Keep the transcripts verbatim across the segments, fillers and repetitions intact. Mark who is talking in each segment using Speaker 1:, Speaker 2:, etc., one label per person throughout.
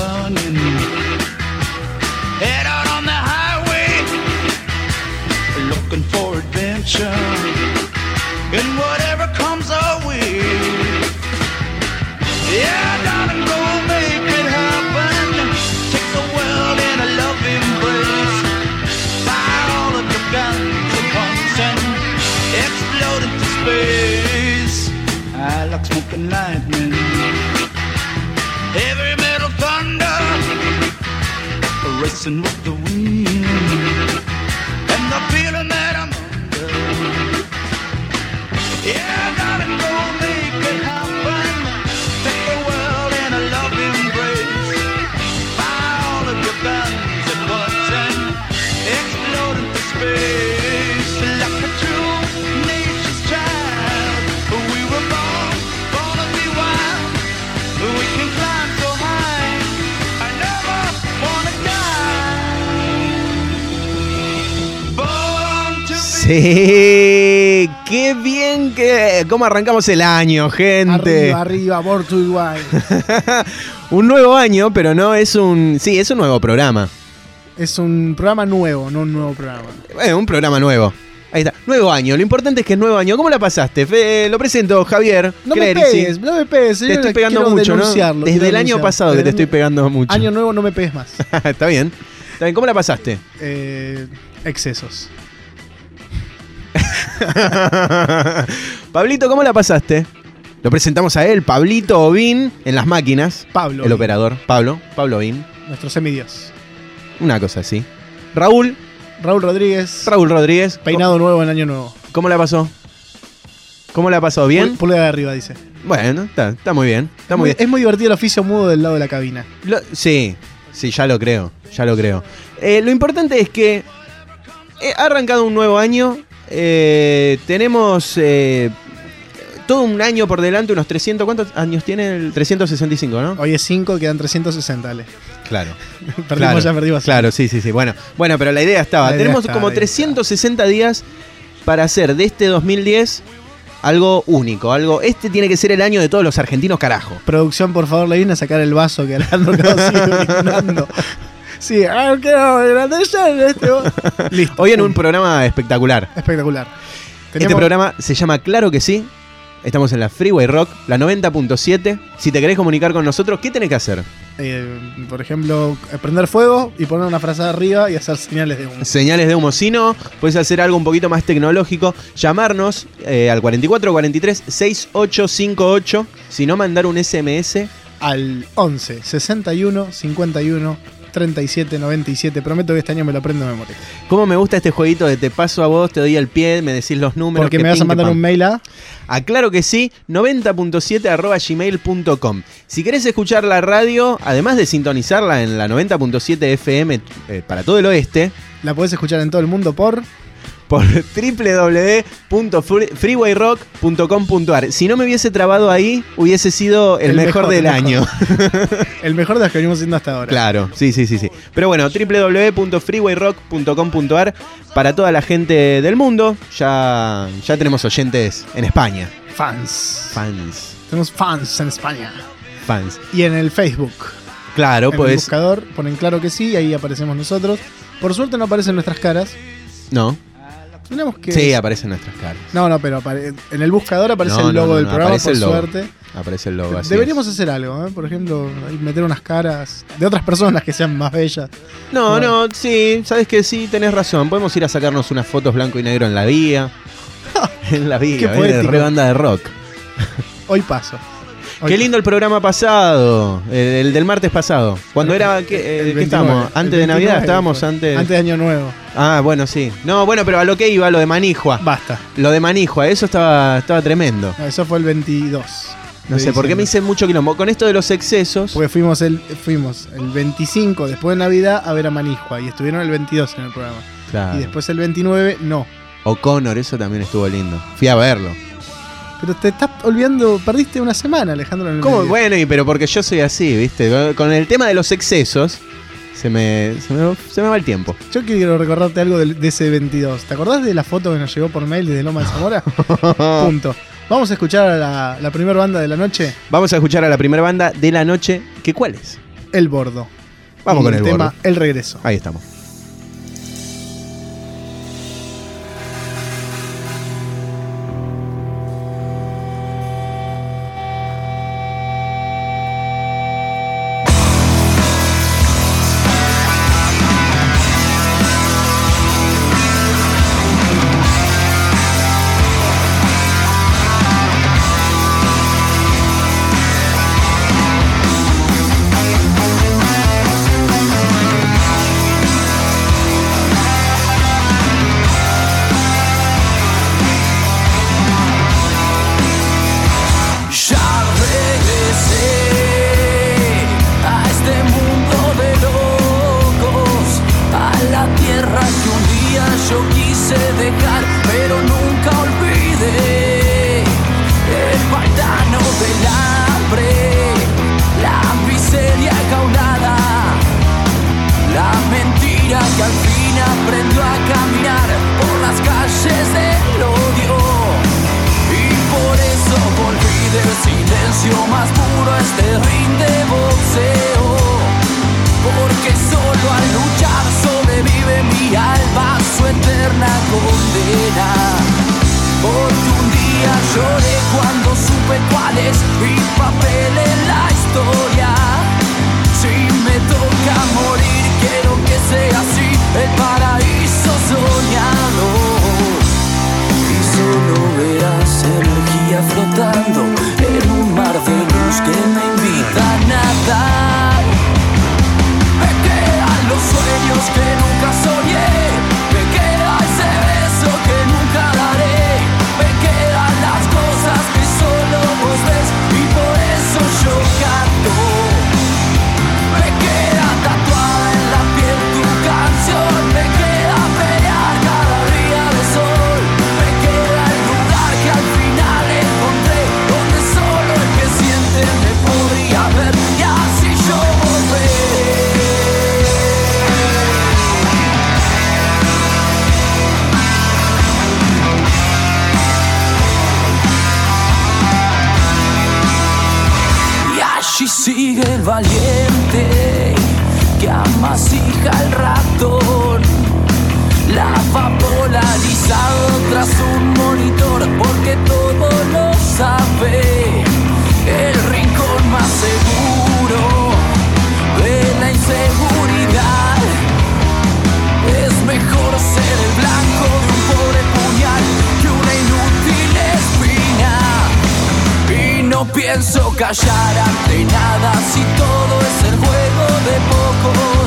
Speaker 1: running. Head out on the highway, looking for adventure. And whatever comes our way, yeah, darling, go make it happen. Take the world in a loving embrace. Fire all of your guns at once and explode into space. I like smoking lightning, heavy metal thunder, racing with the wind, and the feeling that I'm under. Yeah, darling, go make it happen. Take the world in a loving embrace. Fire all of your guns at once and explode into space. Like a true nature's child, we were born, born to be wild. We can climb so high, I never wanna die. Born to be.
Speaker 2: Sí, qué bien que... ¿Cómo arrancamos el año, gente?
Speaker 3: Arriba, arriba, Born to be Wild.
Speaker 2: Un nuevo año, pero no es un... Sí, es un nuevo programa.
Speaker 3: Es un programa nuevo, no un nuevo programa.
Speaker 2: Eh, un programa nuevo. Ahí está, nuevo año. Lo importante es que es nuevo año. ¿Cómo la pasaste? Fe, lo presento, Javier.
Speaker 3: No me
Speaker 2: Clerici.
Speaker 3: pegues, no me pegues.
Speaker 2: Te estoy pegando mucho, ¿no? Desde el año pasado que te estoy pegando mucho.
Speaker 3: Año nuevo, no me pegues más.
Speaker 2: Está bien. Está bien. ¿Cómo la pasaste?
Speaker 3: Eh, excesos.
Speaker 2: Pablito, ¿cómo la pasaste? Lo presentamos a él, Pablito Ovín, en las máquinas.
Speaker 3: Pablo.
Speaker 2: El operador. Pablo. Pablo Ovín.
Speaker 3: Nuestro semidios.
Speaker 2: Una cosa así. Raúl.
Speaker 3: Raúl Rodríguez.
Speaker 2: Raúl Rodríguez.
Speaker 3: Peinado nuevo en año nuevo.
Speaker 2: ¿Cómo la pasó? ¿Cómo la pasó? ¿Bien?
Speaker 3: Pulga de arriba, dice.
Speaker 2: Bueno, está, está muy bien. Está muy
Speaker 3: muy,
Speaker 2: bien.
Speaker 3: Es muy divertido el oficio mudo del lado de la cabina.
Speaker 2: Lo- sí, sí, ya lo creo. Ya lo creo. Eh, lo importante es que eh, ha arrancado un nuevo año. Eh, tenemos eh, todo un año por delante, unos trescientos. ¿Cuántos años tiene el trescientos sesenta y cinco, no?
Speaker 3: Hoy es cinco, quedan trescientos sesenta. Dale.
Speaker 2: Claro.
Speaker 3: Perdimos
Speaker 2: claro,
Speaker 3: ya, perdimos.
Speaker 2: Claro, sí, sí, sí. Bueno, bueno, pero la idea estaba.
Speaker 3: La idea
Speaker 2: Tenemos
Speaker 3: está,
Speaker 2: como
Speaker 3: la idea
Speaker 2: trescientos sesenta días para hacer de este dos mil diez algo único. Algo. Este tiene que ser el año de todos los argentinos, carajo.
Speaker 3: Producción, por favor, le viene a sacar el vaso que Alejandro Cabo sigue brindando. Sí, ah, quiero agradecer este vaso. Listo.
Speaker 2: Hoy en un programa espectacular.
Speaker 3: Espectacular.
Speaker 2: Este
Speaker 3: Tenemos-
Speaker 2: programa se llama Claro que sí. Estamos en la Freeway Rock, la noventa punto siete. Si te querés comunicar con nosotros, ¿qué tenés que hacer?
Speaker 3: eh, por ejemplo, prender fuego y poner una frazada arriba y hacer señales de humo.
Speaker 2: Señales de humo. Si no, puedes hacer algo un poquito más tecnológico. Llamarnos eh, al cuatro cuatro cuatro tres seis ocho cinco ocho. Si no, mandar un S M S.
Speaker 3: Al once, sesenta y uno, cincuenta y uno, treinta y siete, noventa y siete. Prometo que este año me lo aprendo de memoria.
Speaker 2: ¿Cómo me gusta este jueguito de te paso a vos, te doy el pie, me decís los números?
Speaker 3: Porque
Speaker 2: que
Speaker 3: me vas a
Speaker 2: pin, que
Speaker 3: mandar
Speaker 2: pam.
Speaker 3: un mail a...
Speaker 2: Ah, claro que sí, noventa punto siete arroba gmail punto com. Si querés escuchar la radio, además de sintonizarla en la noventa punto siete F M eh, para todo el oeste,
Speaker 3: La podés escuchar en todo el mundo por...
Speaker 2: por doble u doble u doble u punto freeway rock punto com punto a r. Si no me hubiese trabado ahí, hubiese sido el,
Speaker 3: El
Speaker 2: mejor,
Speaker 3: mejor,
Speaker 2: del
Speaker 3: el
Speaker 2: año.
Speaker 3: El mejor de los que venimos haciendo hasta ahora.
Speaker 2: Claro, sí, sí, sí, sí. Pero bueno, doble u doble u doble u punto freeway rock punto com punto a r para toda la gente del mundo. Ya, ya tenemos oyentes en España.
Speaker 3: Fans.
Speaker 2: Fans.
Speaker 3: Tenemos fans en España.
Speaker 2: Fans.
Speaker 3: Y en el Facebook.
Speaker 2: Claro,
Speaker 3: En el
Speaker 2: pues.
Speaker 3: buscador ponen claro que sí, ahí aparecemos nosotros. Por suerte no aparecen nuestras caras.
Speaker 2: No.
Speaker 3: Tenemos que...
Speaker 2: Sí, aparecen nuestras caras.
Speaker 3: No, no, pero apare- en el buscador aparece
Speaker 2: No,
Speaker 3: el
Speaker 2: no,
Speaker 3: logo
Speaker 2: no,
Speaker 3: del
Speaker 2: no,
Speaker 3: programa,
Speaker 2: aparece
Speaker 3: por
Speaker 2: el logo.
Speaker 3: suerte.
Speaker 2: Aparece el logo así.
Speaker 3: Deberíamos
Speaker 2: es.
Speaker 3: hacer algo, ¿eh? Por ejemplo, ahí meter unas caras de otras personas que sean más bellas.
Speaker 2: No,
Speaker 3: Bueno.
Speaker 2: no, sí, sabes que sí, tenés razón. Podemos ir a sacarnos unas fotos blanco y negro en la vía. En la vía,
Speaker 3: Qué
Speaker 2: ¿ves?
Speaker 3: poético.
Speaker 2: Re banda de rock.
Speaker 3: Hoy paso. Hoy
Speaker 2: Qué lindo el programa pasado, el, el del martes pasado. Cuando era, ¿qué, eh,
Speaker 3: El
Speaker 2: ¿qué
Speaker 3: veintinueve,
Speaker 2: estábamos?
Speaker 3: el
Speaker 2: ¿Antes de
Speaker 3: veintinueve
Speaker 2: Navidad? ¿Estábamos
Speaker 3: fue.
Speaker 2: antes?
Speaker 3: Antes de Año Nuevo.
Speaker 2: Ah, bueno, sí. No, bueno, pero a lo que iba, lo de Manijua.
Speaker 3: Basta.
Speaker 2: Lo de Manijua, eso estaba, estaba tremendo.
Speaker 3: No, eso fue el veintidós.
Speaker 2: No
Speaker 3: de
Speaker 2: sé, ¿por qué me
Speaker 3: diciembre.
Speaker 2: hice mucho quilombo? Con esto de los excesos.
Speaker 3: Porque fuimos el, fuimos el veinticinco después de Navidad a ver a Manijua y estuvieron el veintidós en el programa.
Speaker 2: Claro.
Speaker 3: Y después el veintinueve no.
Speaker 2: O'Connor, eso también estuvo lindo. Fui a verlo.
Speaker 3: Pero te estás olvidando, perdiste una semana, Alejandro. En el
Speaker 2: ¿Cómo?
Speaker 3: medio.
Speaker 2: Bueno, y pero porque yo soy así, ¿viste? Con- Con el tema de los excesos, se me, se me, se me va el tiempo.
Speaker 3: Yo quiero recordarte algo del- de, ese veintidós. ¿Te acordás de la foto que nos llegó por mail desde Loma de Zamora? Punto. Vamos a escuchar a la, la primera banda de la noche.
Speaker 2: Vamos a escuchar a la primera banda de la noche. ¿Qué cuál es?
Speaker 3: El Bordo.
Speaker 2: Vamos
Speaker 3: Y
Speaker 2: con el
Speaker 3: tema
Speaker 2: Bordo.
Speaker 3: El Regreso.
Speaker 2: Ahí estamos.
Speaker 4: Valiente que amasija el ratón, la va polarizado tras un monitor porque todo lo sabe. El rincón más seguro de la inseguridad. Es mejor ser el blanco de un pobre puñal que una inútil espina. Y no pienso callar ante nada si todo es el juego de pocos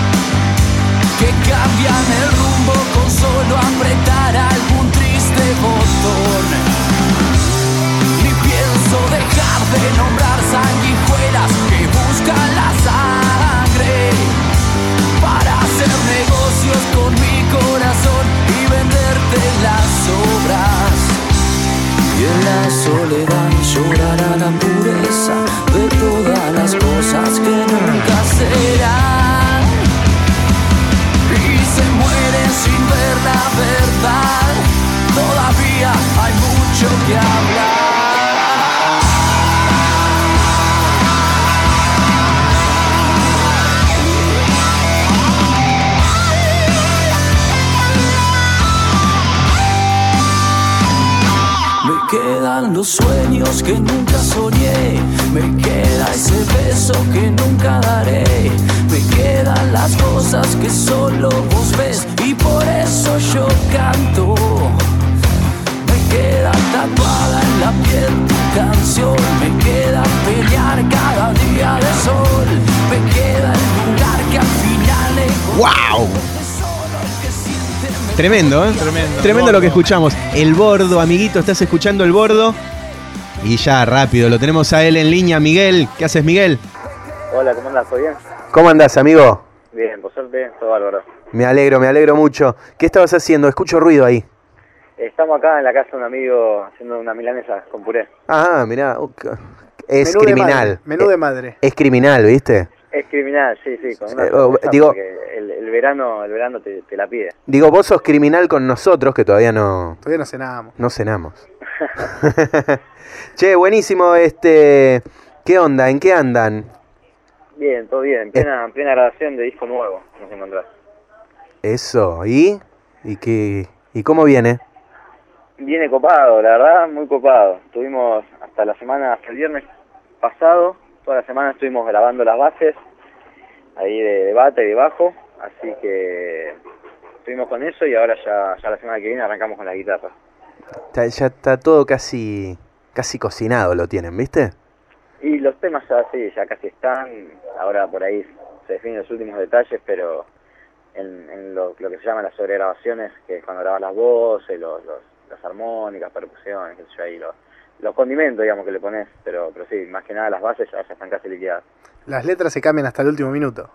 Speaker 4: que cambian el rumbo con solo apretar algún triste botón. Ni pienso dejar de nombrar sanguijuelas que buscan la sangre para hacer negocios con mi corazón y venderte las obras. Y en la soledad llorará la pureza de todas las cosas que nunca serán. Y se muere sin ver la verdad. Todavía hay mucho que hablar. Me quedan los sueños que nunca soñé, me queda ese beso que nunca daré, me quedan las cosas que solo vos ves y por eso yo canto. Me queda tatuada en la piel tu canción, me queda pelear cada día de sol, me queda el lugar que al final encontré.
Speaker 2: ¡Wow! Tremendo, ¿eh?
Speaker 3: Tremendo.
Speaker 2: Tremendo lo que escuchamos. El Bordo, amiguito, estás escuchando El Bordo. Y ya, rápido, lo tenemos a él en línea. Miguel, ¿qué haces, Miguel?
Speaker 5: Hola, ¿cómo andás? ¿Todo bien?
Speaker 2: ¿Cómo andás, amigo?
Speaker 5: Bien, por suerte, todo bárbaro.
Speaker 2: Me alegro, me alegro mucho. ¿Qué estabas haciendo? Escucho ruido ahí.
Speaker 5: Estamos acá en la casa de un amigo haciendo una milanesa con puré.
Speaker 2: Ah, mirá. Es
Speaker 3: Menú de
Speaker 2: criminal.
Speaker 3: madre, menú de madre.
Speaker 2: Es criminal, ¿viste?
Speaker 5: Es criminal, sí, sí, con una
Speaker 2: Eh, oh,
Speaker 5: cerveza
Speaker 2: digo-
Speaker 5: porque el, el verano, el verano te, te la pide.
Speaker 2: Digo, vos sos criminal con nosotros, que todavía no,
Speaker 3: Todavía no cenamos.
Speaker 2: no cenamos. Che, buenísimo, este... ¿Qué onda? ¿En qué andan?
Speaker 5: Bien, todo bien. Plena, plena grabación de disco nuevo, nos encontrás.
Speaker 2: Eso, ¿y? ¿Y qué? ¿Y cómo viene?
Speaker 5: Viene copado, la verdad, muy copado. Estuvimos hasta la semana, hasta el viernes pasado, toda la semana estuvimos grabando las bases, ahí de, de bata y de bajo, así que estuvimos con eso y ahora ya, ya la semana que viene arrancamos con la guitarra.
Speaker 2: Ya, ya está todo casi, casi cocinado, lo tienen, ¿viste?
Speaker 5: Y los temas ya sí, ya casi están, ahora por ahí se definen los últimos detalles, pero en, en lo, lo que se llama las sobregrabaciones, que es cuando grabas las voces, los, los, las armónicas, percusiones, qué sé yo, ahí los, los condimentos, digamos, que le pones, pero, pero sí, más que nada las bases ya, ya están casi liquidadas.
Speaker 3: Las letras se cambian hasta el último minuto.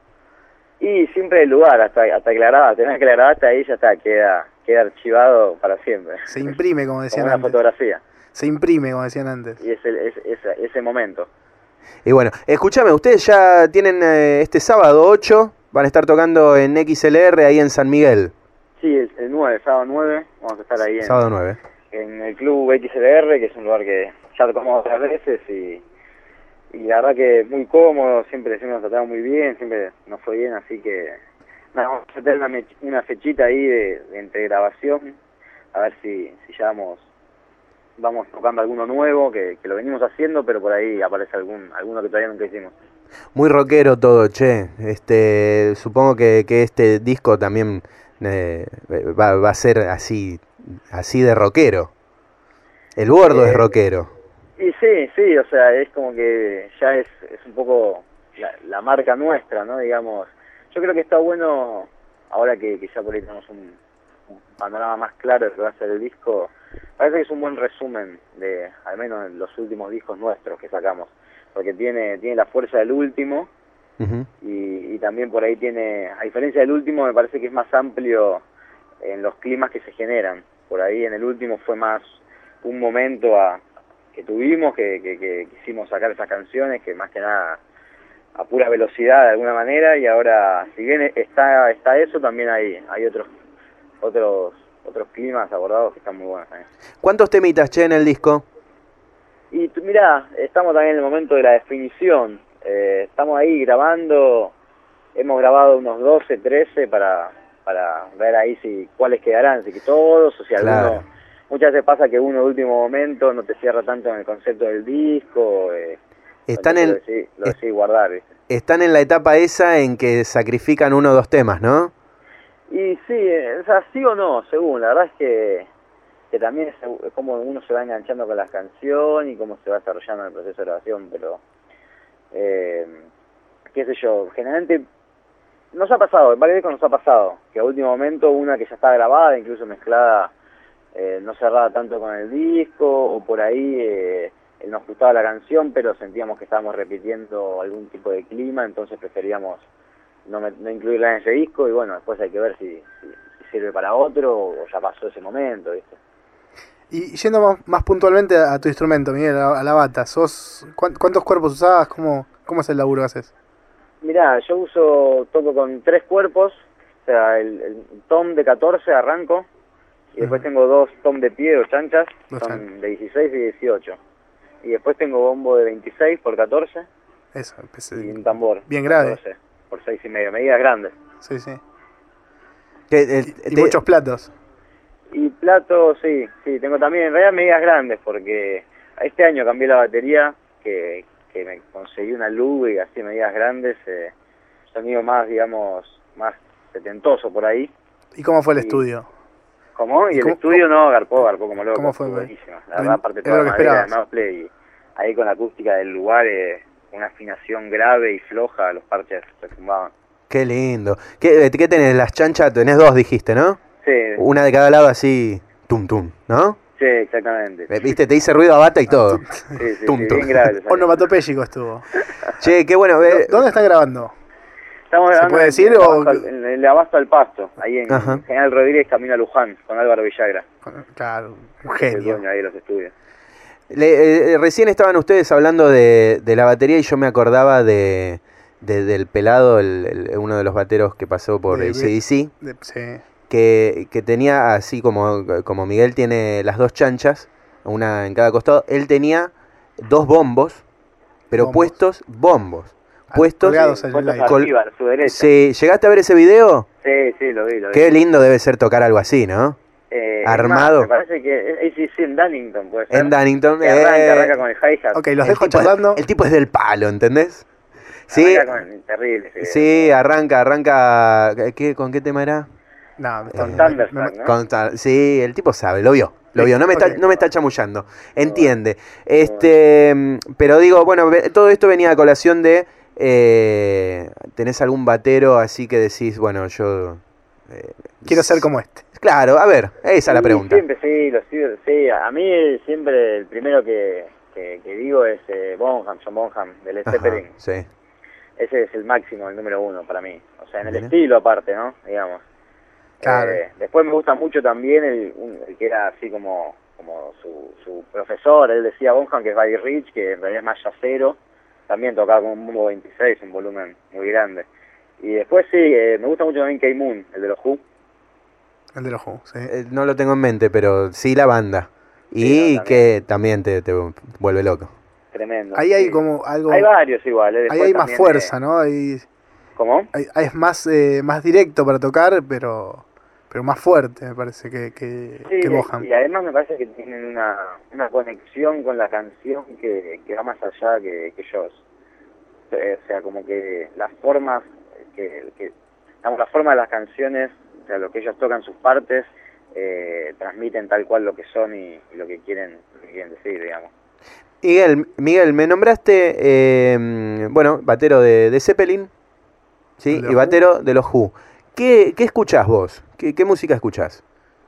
Speaker 5: Y siempre el lugar, hasta, hasta que la grabaste, tenés que la grabaste ahí ya está, queda, queda archivado para siempre.
Speaker 3: Se imprime, como
Speaker 5: Como
Speaker 3: decían
Speaker 5: una
Speaker 3: antes.
Speaker 5: fotografía,
Speaker 3: Se imprime, como decían antes.
Speaker 5: y es, el, es, es ese momento.
Speaker 2: Y bueno, escúchame, ustedes ya tienen eh, este sábado ocho, van a estar tocando en X L R ahí en San Miguel.
Speaker 5: Sí, el, el nueve, sábado nueve, vamos a estar ahí en,
Speaker 2: Sábado nueve.
Speaker 5: en el club X L R, que es un lugar que ya tocamos otras veces y, y la verdad que muy cómodo, siempre, siempre nos tratamos muy bien, siempre nos fue bien, así que nada, vamos a tener una, mech- una fechita ahí de, de entre grabación, a ver si, si ya vamos, vamos tocando alguno nuevo, que, que lo venimos haciendo, pero por ahí aparece algún alguno que todavía nunca hicimos.
Speaker 2: Muy rockero todo, che. Este, supongo que, que este disco también eh, va, va a ser así, así de rockero. El gordo
Speaker 5: Eh,
Speaker 2: es rockero.
Speaker 5: Y sí, sí, o sea, es como que ya es, es un poco la, la marca nuestra, ¿no? Digamos, yo creo que está bueno, ahora que, que ya por ahí tenemos un, un panorama más claro de lo que va a ser el disco, parece que es un buen resumen de, al menos los últimos discos nuestros que sacamos, porque tiene, tiene la fuerza del último,
Speaker 2: Ujú.
Speaker 5: y, y también por ahí tiene, a diferencia del último, me parece que es más amplio en los climas que se generan. Por ahí en el último fue más un momento a, que tuvimos, que, que, que quisimos sacar esas canciones, que más que nada a pura velocidad de alguna manera, y ahora, si bien está está eso, también hay hay otros otros otros climas abordados que están muy buenos también.
Speaker 2: ¿Cuántos temitas, che, en el disco?
Speaker 5: Y tú, mirá, estamos también en el momento de la definición. Eh, estamos ahí grabando, hemos grabado unos doce, trece para para ver ahí si cuáles quedarán, si que todos, o si
Speaker 2: Claro.
Speaker 5: alguno. Muchas veces pasa que uno de último momento no te cierra tanto en el concepto del disco. Eh,
Speaker 2: Están
Speaker 5: entonces
Speaker 2: en,
Speaker 5: lo decidí, lo decidí guardar, ¿viste?
Speaker 2: están en la etapa esa en que sacrifican uno o dos temas, ¿no?
Speaker 5: Y sí, eh, o sea, sí o no, según. La verdad es que, que también es, es como uno se va enganchando con las canciones y cómo se va desarrollando en el proceso de grabación, pero eh, qué sé yo, generalmente nos ha pasado, en varios discos nos ha pasado, que a último momento una que ya está grabada, incluso mezclada, eh, no cerraba tanto con el disco, o por ahí eh, nos gustaba la canción, pero sentíamos que estábamos repitiendo algún tipo de clima, entonces preferíamos no, me- no incluirla en ese disco, y bueno, después hay que ver si, si, si sirve para otro o ya pasó ese momento, ¿viste?
Speaker 3: Y yendo más, más puntualmente a, a tu instrumento, Miguel, a, a la bata, sos ¿cuán- ¿cuántos cuerpos usás? ¿Cómo, cómo es el laburo que haces?
Speaker 5: Mirá, yo uso, toco con tres cuerpos, o sea, el, el tom de catorce arranco, y después
Speaker 3: Ujú.
Speaker 5: tengo dos tom de pie o chanchas,
Speaker 3: Dos
Speaker 5: son
Speaker 3: chanchas.
Speaker 5: de dieciséis y dieciocho. Y después tengo bombo de veintiséis por catorce
Speaker 3: Eso, empecé.
Speaker 5: y un tambor.
Speaker 3: Bien grave.
Speaker 5: catorce por seis y medio, medidas grandes.
Speaker 3: Sí, sí.
Speaker 2: Que, eh,
Speaker 3: Y, y
Speaker 2: te-
Speaker 3: muchos platos.
Speaker 5: Y platos, sí, sí, tengo también en realidad medidas grandes, porque este año cambié la batería, que, que me conseguí una Ludwig y así medidas grandes, eh, sonido más, digamos, más setentoso por ahí.
Speaker 3: ¿Y cómo fue el
Speaker 5: Y-
Speaker 3: estudio?
Speaker 5: ¿Cómo? Y
Speaker 3: ¿Y
Speaker 5: el
Speaker 3: cómo-
Speaker 5: estudio no, garpó, garpó como loco.
Speaker 3: cómo fue,
Speaker 5: estuvo
Speaker 3: güey?
Speaker 5: buenísimo. La
Speaker 3: Era-
Speaker 5: verdad, aparte
Speaker 3: era
Speaker 5: toda
Speaker 3: lo
Speaker 5: la
Speaker 3: que
Speaker 5: madera de
Speaker 3: esperabas.
Speaker 5: Maple y ahí con la acústica del lugar, eh, una afinación grave y floja, los parches se fumaban.
Speaker 2: Qué lindo. ¿Qué, eh, ¿Qué tenés? Las chanchas, tenés dos, dijiste, ¿no?
Speaker 5: Sí,
Speaker 2: Una de cada lado así, tum tum, ¿no?
Speaker 5: sí, exactamente.
Speaker 2: Eh, Viste, te hice ruido a bata y todo.
Speaker 5: Sí, sí,
Speaker 2: tum,
Speaker 5: sí,
Speaker 2: tum.
Speaker 5: bien grave. le salió.
Speaker 3: Onomatopéyico estuvo.
Speaker 2: Che, qué bueno. eh,
Speaker 3: ¿Dónde están grabando?
Speaker 5: Estamos
Speaker 3: ¿Se
Speaker 5: grabando
Speaker 3: puede
Speaker 5: en-
Speaker 3: decir
Speaker 5: en el
Speaker 3: o-
Speaker 5: Abasto al- en el Abasto al Pasto, ahí en
Speaker 2: Ajá.
Speaker 5: General Rodríguez, camino a Luján, con Álvaro Villagra,
Speaker 3: Claro, un
Speaker 5: que es el
Speaker 3: genio.
Speaker 5: dueño ahí de los estudios.
Speaker 2: le- eh, recién estaban ustedes hablando de, de la batería y yo me acordaba de, de- del pelado, el, el- uno de los bateros que pasó por
Speaker 3: De-
Speaker 2: A C D C,
Speaker 3: De- sí.
Speaker 2: que, que tenía así como, como Miguel tiene las dos chanchas, una en cada costado, él tenía dos bombos, pero
Speaker 3: Bombos.
Speaker 2: puestos bombos. puestos.
Speaker 3: colgados en el
Speaker 5: Puestos
Speaker 3: aire.
Speaker 2: Col-
Speaker 5: arriba, a su derecha.
Speaker 2: Sí, ¿llegaste a ver ese video?
Speaker 5: Sí, sí, lo vi, lo vi.
Speaker 2: Qué lindo debe ser tocar algo así, ¿no?
Speaker 5: Eh, es
Speaker 2: armado.
Speaker 5: más, me parece que es sí, sí, en Dunnington, puede ser.
Speaker 2: En Dunnington.
Speaker 5: Que arranca,
Speaker 2: eh,
Speaker 5: arranca con el hi-hat.
Speaker 3: Ok, los
Speaker 2: el
Speaker 3: dejo
Speaker 2: tipo es-
Speaker 3: charlando.
Speaker 2: el tipo es del palo, ¿entendés? Sí,
Speaker 5: Arranca con el terrible. ese
Speaker 2: sí,
Speaker 5: video.
Speaker 2: arranca, arranca. ¿qué, ¿Con qué tema era?
Speaker 3: No, me
Speaker 5: Con
Speaker 3: está-
Speaker 5: Thunderstruck,
Speaker 3: me- me-
Speaker 5: ¿no?
Speaker 2: Con tal- sí, el tipo sabe, lo vio. Lo vio, no me, está,
Speaker 3: Ok.
Speaker 2: no me está chamullando. Entiende. Este, mm, pero digo, bueno, ve- todo esto venía a colación de. Eh, ¿Tenés algún batero así que decís, bueno, yo. eh,
Speaker 3: Quiero ser como este.
Speaker 2: Claro, a ver, esa es la
Speaker 5: Sí,
Speaker 2: pregunta.
Speaker 5: Siempre, sí, lo sigo, sí. A mí siempre el primero que, que, que digo es eh, Bonham, John Bonham, de Led
Speaker 2: Ajá,
Speaker 5: Zeppelin.
Speaker 2: sí.
Speaker 5: Ese es el máximo, el número uno para mí. O sea, en el
Speaker 2: Mira.
Speaker 5: estilo aparte, ¿no? Digamos.
Speaker 3: Claro.
Speaker 5: Eh, después me gusta mucho también el, un- el que era así como, como su, su profesor. Él decía Bonham, que es Buddy Rich, que en realidad es más yacero. También tocaba con un Bumbo veintiséis, un volumen muy grande. Y después sí, eh, me gusta mucho también K-Moon, el de los Who.
Speaker 3: El de los Who, sí.
Speaker 2: Eh, no lo tengo en mente, pero sí la banda. Y
Speaker 5: Sí, no,
Speaker 2: que también te, te vuelve loco.
Speaker 5: Tremendo.
Speaker 3: Ahí hay
Speaker 5: sí.
Speaker 3: como algo.
Speaker 5: Hay varios igual. eh,
Speaker 3: Ahí
Speaker 5: después
Speaker 3: hay más
Speaker 5: también,
Speaker 3: fuerza,
Speaker 5: eh,
Speaker 3: ¿no? Ahí,
Speaker 5: ¿Cómo?
Speaker 3: ahí- ahí es más, eh, más directo para tocar, pero, pero más fuerte, me parece, que, que,
Speaker 5: Sí,
Speaker 3: que Boham.
Speaker 5: y además me parece que tienen una, una conexión con la canción que, que va más allá que, que ellos. Eh, O sea, como que las formas, que, que digamos, la forma de las canciones, o sea, lo que ellos tocan sus partes, eh, transmiten tal cual lo que son y, y lo que quieren, lo que quieren decir, digamos.
Speaker 2: Miguel, Miguel, me nombraste, eh, bueno, batero de, de Zeppelin, ¿sí?
Speaker 3: De los
Speaker 2: Y batero de los Who. ¿Qué, qué escuchás vos? ¿Qué, qué música escuchás?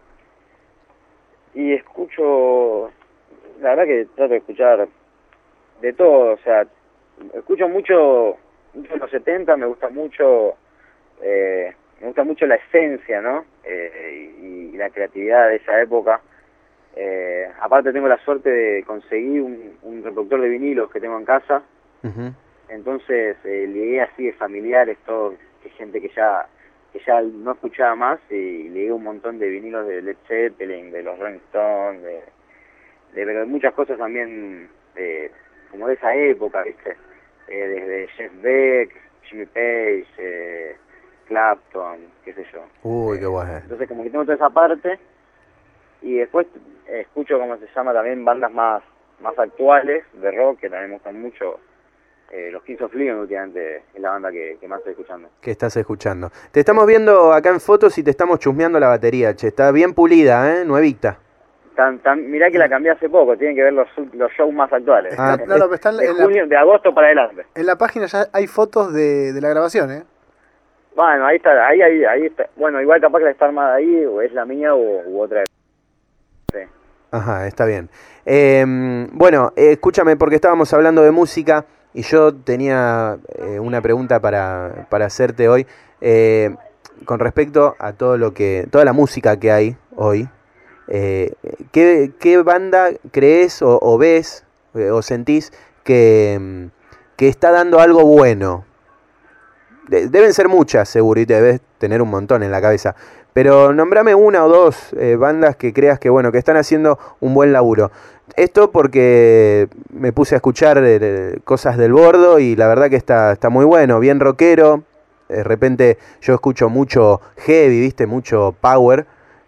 Speaker 5: Y escucho, la verdad que trato de escuchar de todo, o sea, escucho mucho, mucho los setenta, me gusta mucho, eh, me gusta mucho la esencia, ¿no? Eh, y, y la creatividad de esa época. Eh, aparte tengo la suerte de conseguir un, un reproductor de vinilos que tengo en casa,
Speaker 2: Ujú.
Speaker 5: entonces eh, llegué así de familiares, todo, que gente que ya que ya no escuchaba más, y llegué un montón de vinilos de Led Zeppelin, de los Rolling Stones, de, de, pero de muchas cosas también de, como de esa época, ¿viste? Eh, desde Jeff Beck, Jimmy Page, eh, Clapton, qué sé yo.
Speaker 2: Uy, qué bueno.
Speaker 5: Entonces como que tengo toda esa parte, y después eh, escucho, como se llama, también bandas más más actuales de rock, que también me gustan mucho. Eh, los Kings of Leon últimamente es la banda que, que más estoy escuchando.
Speaker 2: ¿Qué estás escuchando? Te estamos viendo acá en fotos y te estamos chusmeando la batería, che. Está bien pulida, ¿eh? Nuevita.
Speaker 5: Tan, tan, mirá que la cambié hace poco, tienen que ver los, los shows más actuales.
Speaker 2: Ah,
Speaker 3: Está- no, no, pero está en,
Speaker 5: de,
Speaker 3: en la,
Speaker 5: junio, de agosto para adelante.
Speaker 3: en la página ya hay fotos de, de la grabación, ¿eh?
Speaker 5: Bueno, ahí está, ahí, ahí, ahí está. Bueno, igual capaz que la está armada ahí, o es la mía o u otra. Sí.
Speaker 2: Ajá, está bien. Eh, bueno, eh, escúchame, porque estábamos hablando de música y yo tenía eh, una pregunta para, para hacerte hoy. Eh, con respecto a todo lo que, toda la música que hay hoy, eh, ¿qué, qué banda crees o, o ves eh, o sentís que, mm, que está dando algo bueno? De- deben ser muchas, seguro, y debes tener un montón en la cabeza. Pero nombrame una o dos eh, bandas que creas que bueno que están haciendo un buen laburo. Esto porque me puse a escuchar eh, cosas del Bordo y la verdad que está, está muy bueno, bien rockero. De repente yo escucho mucho heavy, viste, mucho power,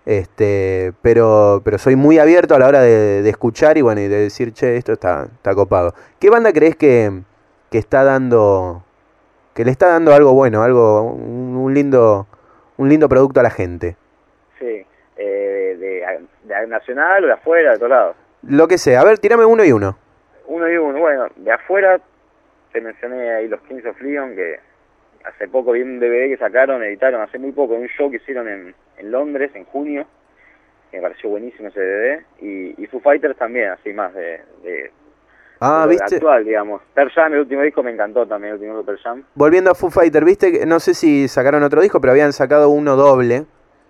Speaker 2: este, pero, pero soy muy abierto a la hora de, de escuchar y bueno, y de decir, che, esto está, está copado. ¿Qué banda crees que, que está dando, que le está dando algo bueno, algo, un, un lindo, un lindo producto a la gente?
Speaker 5: Sí, eh, de, de nacional o de afuera, de todos lados.
Speaker 2: Lo que sea, a ver, tirame uno y uno.
Speaker 5: Uno y uno, bueno, de afuera te mencioné ahí los Kings of Leon, que hace poco vi un D V D que sacaron, editaron hace muy poco, un show que hicieron en, en Londres en junio, que me pareció buenísimo ese D V D, y, y Foo Fighters también, así más de, de,
Speaker 2: Ah,
Speaker 5: de lo
Speaker 2: viste,
Speaker 5: actual, digamos. Pearl Jam, el último disco me encantó también, el último disco de Pearl Jam.
Speaker 2: volviendo a Foo Fighter, viste, que- no sé si sacaron otro disco, pero habían sacado uno doble,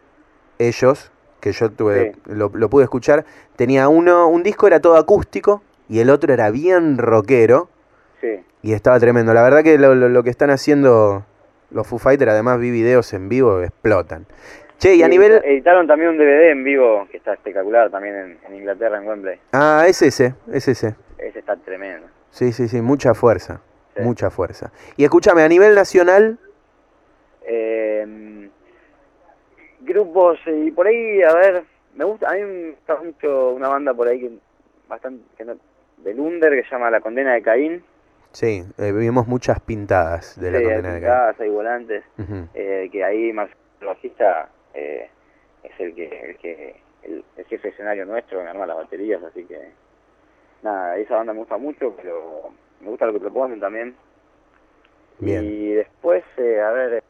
Speaker 2: ellos, que yo tuve,
Speaker 5: Sí.
Speaker 2: lo, lo pude escuchar. Tenía uno, un disco era todo acústico y el otro era bien rockero
Speaker 5: Sí,
Speaker 2: y estaba tremendo. La verdad que lo, lo- lo que están haciendo los Foo Fighters, además vi videos en vivo, explotan. Che, y a
Speaker 5: Sí,
Speaker 2: nivel...
Speaker 5: editaron también un D V D en vivo que está espectacular también en, en Inglaterra, en Wembley.
Speaker 2: Ah, es ese, es ese.
Speaker 5: Ese está tremendo.
Speaker 2: Sí, sí, sí, mucha fuerza.
Speaker 5: Sí.
Speaker 2: Mucha fuerza. Y escúchame, a nivel nacional,
Speaker 5: Eh, grupos, y por ahí, a ver, me gusta, a mí me gusta mucho una banda por ahí que bastante, que no, del Under, que se llama La Condena de Caín.
Speaker 2: sí, eh, vimos muchas pintadas de la
Speaker 5: Sí,
Speaker 2: condena
Speaker 5: hay
Speaker 2: de Caín.
Speaker 5: pintadas, hay volantes,
Speaker 2: Ujú.
Speaker 5: eh, que ahí Marcelo, el bajista, eh, es el que, el que, el, el jefe de escenario nuestro, que arma las baterías, así que, nada, esa banda me gusta mucho, pero me gusta lo que proponen también.
Speaker 2: Bien.
Speaker 5: Y después, eh, a ver,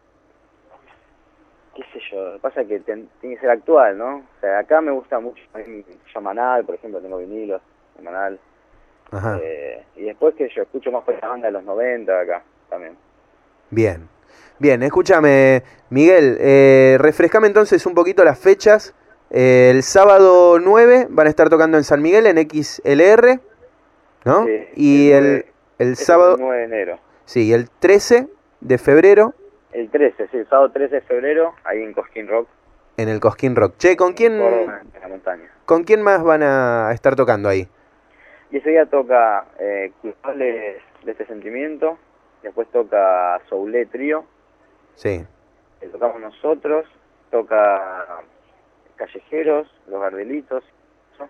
Speaker 5: qué sé yo, lo que pasa es que ten- tiene que ser actual, ¿no? O sea, acá me gusta mucho, a mí, yo Manal, por ejemplo, tengo vinilos de Manal.
Speaker 2: Ajá.
Speaker 5: Eh, y después que yo escucho más por esa banda de los noventa acá también.
Speaker 2: Bien. Bien, escúchame, Miguel, eh, refrescame entonces un poquito las fechas. Eh, el sábado nueve van a estar tocando en San Miguel en X L R, ¿no?
Speaker 5: Sí,
Speaker 2: y
Speaker 5: el
Speaker 2: el,
Speaker 5: nueve,
Speaker 2: el
Speaker 5: ese es
Speaker 2: sábado,
Speaker 5: el nueve de enero.
Speaker 2: sí, el trece de febrero
Speaker 5: El trece, sí, el sábado trece de febrero, ahí en Cosquín Rock.
Speaker 2: en el Cosquín Rock. Che, ¿con quién,
Speaker 5: Córdoba, en la montaña.
Speaker 2: ¿con quién más van a estar tocando ahí?
Speaker 5: Y ese día toca eh, Culpables de este sentimiento, después toca Soulé Trío,
Speaker 2: Sí.
Speaker 5: que tocamos nosotros, toca Callejeros, Los Gardelitos. eso.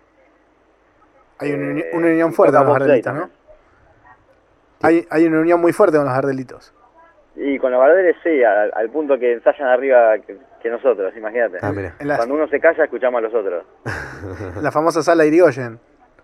Speaker 3: Hay una, uni-
Speaker 5: Eh,
Speaker 3: una unión
Speaker 5: y
Speaker 3: fuerte
Speaker 5: toca
Speaker 3: con los
Speaker 5: Bob Day
Speaker 3: Gardelitos, ¿no?
Speaker 5: también.
Speaker 3: Hay, hay una unión muy fuerte con los Gardelitos.
Speaker 5: Y con los Gardeles sí, al, al punto que ensayan arriba que, que nosotros, imagínate.
Speaker 2: Ah, mira.
Speaker 3: En la,
Speaker 5: Cuando uno se calla, escuchamos a los otros.
Speaker 3: la famosa sala Irigoyen.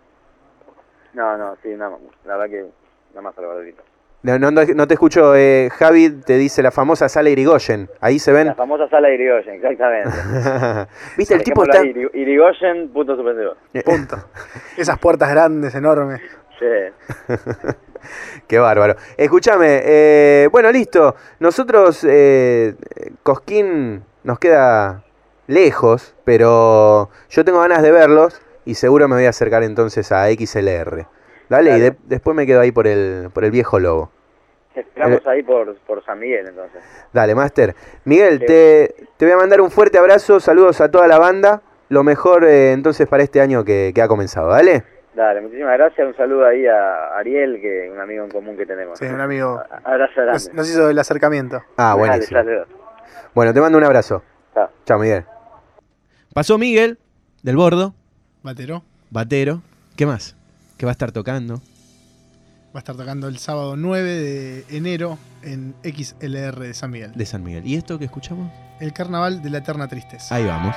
Speaker 5: No, no, sí, nada más. La verdad que nada más a los Gardelitos.
Speaker 2: No, no, no te escucho, eh, Javi te dice la famosa sala Irigoyen. Ahí se ven.
Speaker 5: La famosa sala Irigoyen, exactamente.
Speaker 2: ¿Viste? El tipo
Speaker 5: Dejémoslo
Speaker 2: está.
Speaker 5: ahí, Iri- Irigoyen, punto suspensivo.
Speaker 3: Punto. Esas puertas grandes, enormes.
Speaker 5: Sí.
Speaker 2: Qué bárbaro. Escúchame, eh, bueno, listo. Nosotros, eh, Cosquín nos queda lejos, pero yo tengo ganas de verlos y seguro me voy a acercar entonces a X L R. Dale,
Speaker 5: Dale.
Speaker 2: y de- después me quedo ahí por el, por el viejo lobo.
Speaker 5: Te esperamos ahí por, por San Miguel, entonces.
Speaker 2: Dale, Master. Miguel,
Speaker 5: Sí.
Speaker 2: te, te voy a mandar un fuerte abrazo, saludos a toda la banda. Lo mejor eh, entonces para este año que, que ha comenzado, ¿dale?
Speaker 5: Dale, muchísimas gracias. Un saludo ahí a Ariel, que es un amigo en común que tenemos.
Speaker 3: Sí, un amigo.
Speaker 5: A- Abrazo
Speaker 3: Nos,
Speaker 5: grande.
Speaker 3: nos hizo el acercamiento.
Speaker 2: Ah,
Speaker 5: Dale,
Speaker 2: buenísimo.
Speaker 5: saludos.
Speaker 2: Bueno, te mando un abrazo.
Speaker 5: Chao.
Speaker 2: Chao, Miguel.
Speaker 6: Pasó Miguel, del Bordo,
Speaker 3: Batero
Speaker 6: batero. ¿Qué más? ¿Qué va a estar tocando?
Speaker 3: va a estar tocando el sábado nueve de enero en X L R de San Miguel.
Speaker 6: De San Miguel. ¿Y esto que escuchamos?
Speaker 3: El carnaval de la eterna tristeza.
Speaker 6: Ahí vamos.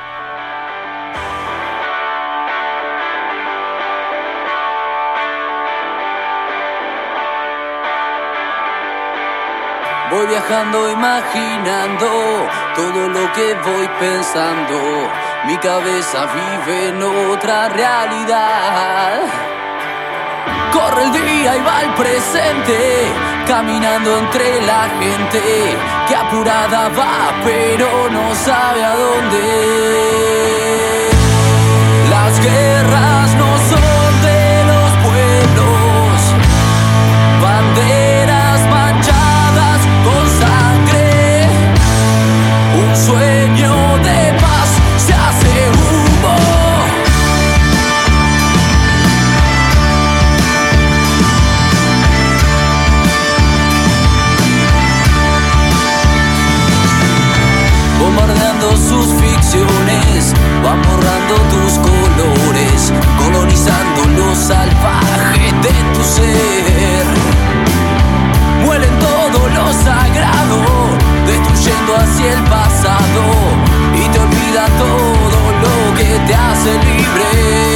Speaker 4: Voy viajando, imaginando todo lo que voy pensando. Mi cabeza vive en otra realidad. Corre el día y va el presente, caminando entre la gente que apurada va pero no sabe a dónde. Las guerras no son de los pueblos, banderas manchadas con sangre, un sueño de paz se hace humo. Bombardeando sus ficciones, van borrando tus colores, colonizando lo salvaje de tu ser. Muelen todo lo sagrado, destruyendo hacia el pasado, y te olvida todo lo que te hace libre.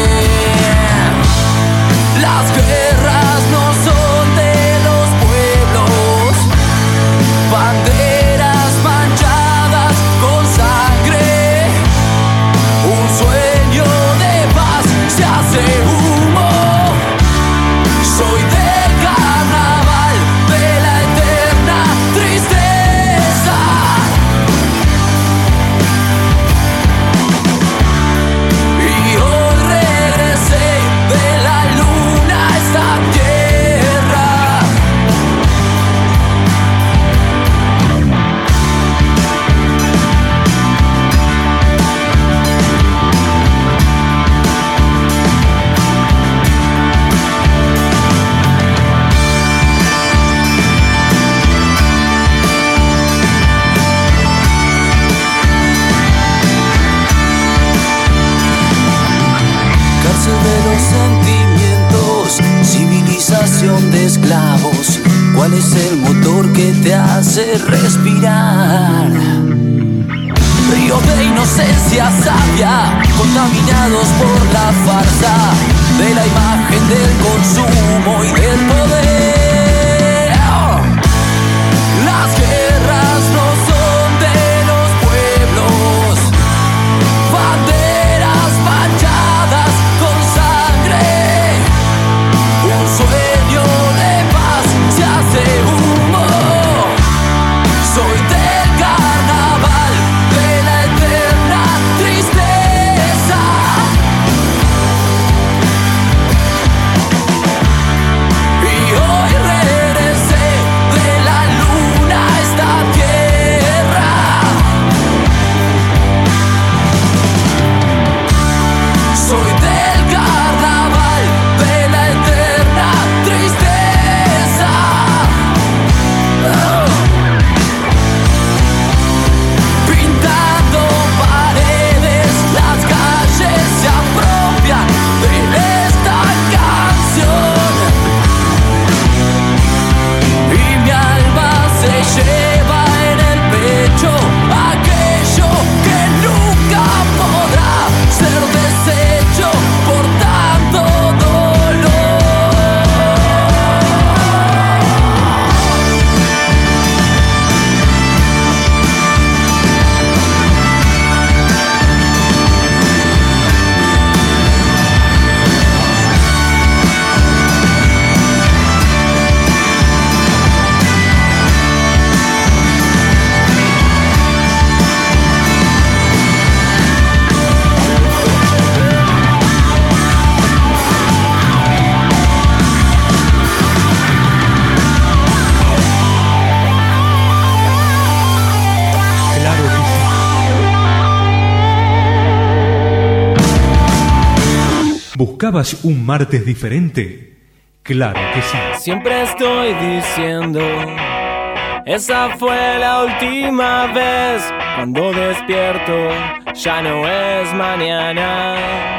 Speaker 4: Las guerras no son de los pueblos, banderas manchadas con sangre, un sueño de paz se hace humo. ¿Cuál es el motor que te hace respirar? Ríos de inocencia sabia, contaminados por la farsa de la imagen del consumo y del poder. Las guerras no son de los pueblos, banderas manchadas con sangre, un sueño de paz se hace humo. Soy del carnaval de la eterna tristeza. Y hoy regresé de la luna a esta tierra. Soy del carnaval de la eterna tristeza. Oh. Pintando paredes, las calles se apropian de esta canción. Y mi alma se lleva en el pecho aquello que nunca podrá ser deshecho por tanto dolor.
Speaker 7: Claro que sí. ¿Buscabas un martes diferente? Claro que sí.
Speaker 8: Siempre estoy diciendo, esa fue la última vez. Cuando despierto, ya no es mañana.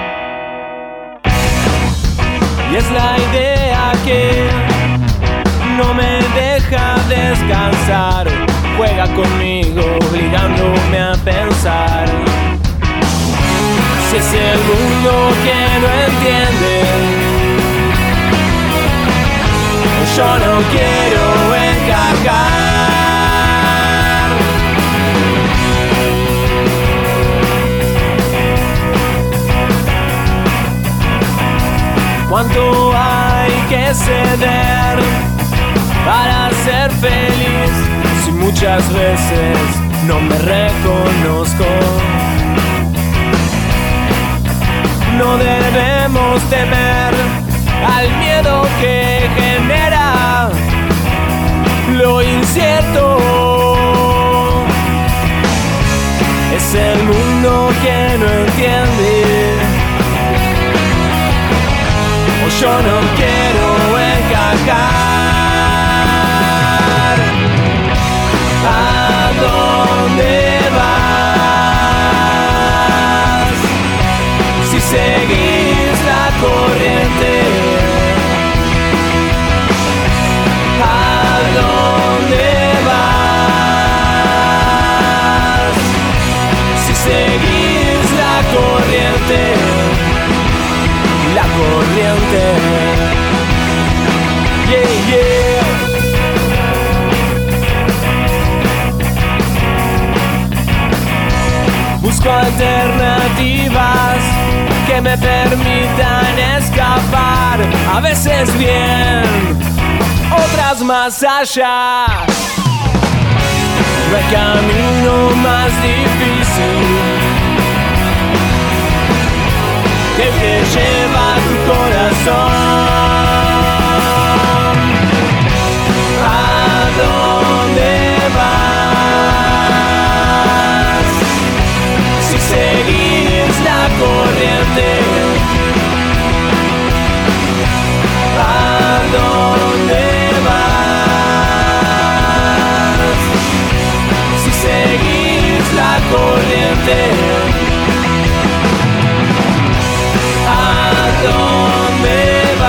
Speaker 8: Y es la idea que no me deja descansar. Juega conmigo, obligándome a pensar. Si es el mundo que no entiende, yo no quiero encajar. ¿Cuánto hay que ceder para ser feliz? Si muchas veces no me reconozco. No debemos temer al miedo que genera lo incierto. Es el mundo que no entiende, o yo no quiero encajar. ¿A dónde vas? Si seguís la corriente, ¿a dónde vas? Si seguís la corriente, la corriente. Yeah, yeah. Busco alternativas que me permitan escapar, a veces bien, otras más allá. No hay camino más difícil que el que lleva tu corazón. ¿A dónde vas? Si seguís la corriente, ¿a dónde vas? Si seguís la corriente, ¿a dónde vas?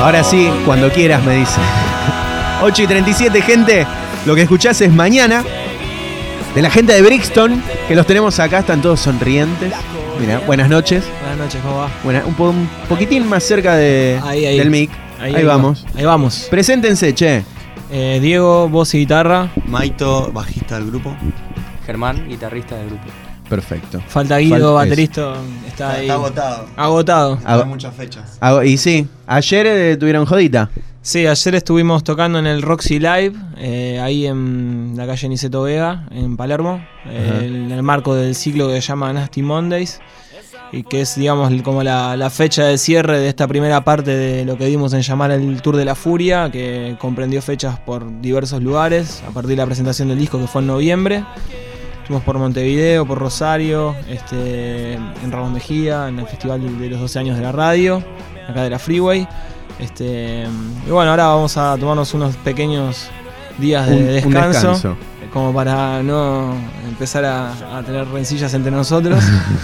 Speaker 2: Ahora sí, cuando quieras, me dice. ocho y treinta y siete, gente. Lo que escuchás es Mañana, de la gente de Brixton, que los tenemos acá, están todos sonrientes. Mira, buenas noches.
Speaker 9: Buenas noches, ¿cómo va?
Speaker 2: Buena, un, po- un poquitín más cerca de,
Speaker 9: Ahí, ahí.
Speaker 2: del mic. Ahí,
Speaker 9: Ahí, ahí
Speaker 2: vamos.
Speaker 9: va. Ahí vamos.
Speaker 2: Preséntense, che.
Speaker 9: Eh, Diego, voz y guitarra.
Speaker 10: Maito, bajista del grupo.
Speaker 11: Germán, guitarrista del grupo.
Speaker 2: Perfecto.
Speaker 9: Falta Guido,
Speaker 2: Falta-
Speaker 9: baterista. Está ahí.
Speaker 10: Está agotado.
Speaker 9: Agotado.
Speaker 2: Ah,
Speaker 10: Hay muchas fechas.
Speaker 2: Ah, y sí, ayer eh, tuvieron jodita.
Speaker 9: Sí, ayer estuvimos tocando en el Roxy Live, eh, ahí en la calle Niceto Vega, en Palermo, eh, en el marco del ciclo que se llama Nasty Mondays, y que es, digamos, como la, la fecha de cierre de esta primera parte de lo que dimos en llamar el Tour de la Furia, que comprendió fechas por diversos lugares, a partir de la presentación del disco que fue en noviembre. Fuimos por Montevideo, por Rosario, este, en Ramón Mejía, en el Festival de los doce años de la radio, acá de la Freeway. Este, y bueno, ahora vamos a tomarnos unos pequeños días de
Speaker 2: Un- un
Speaker 9: descanso,
Speaker 2: descanso.
Speaker 9: como para no empezar a, a tener rencillas entre nosotros.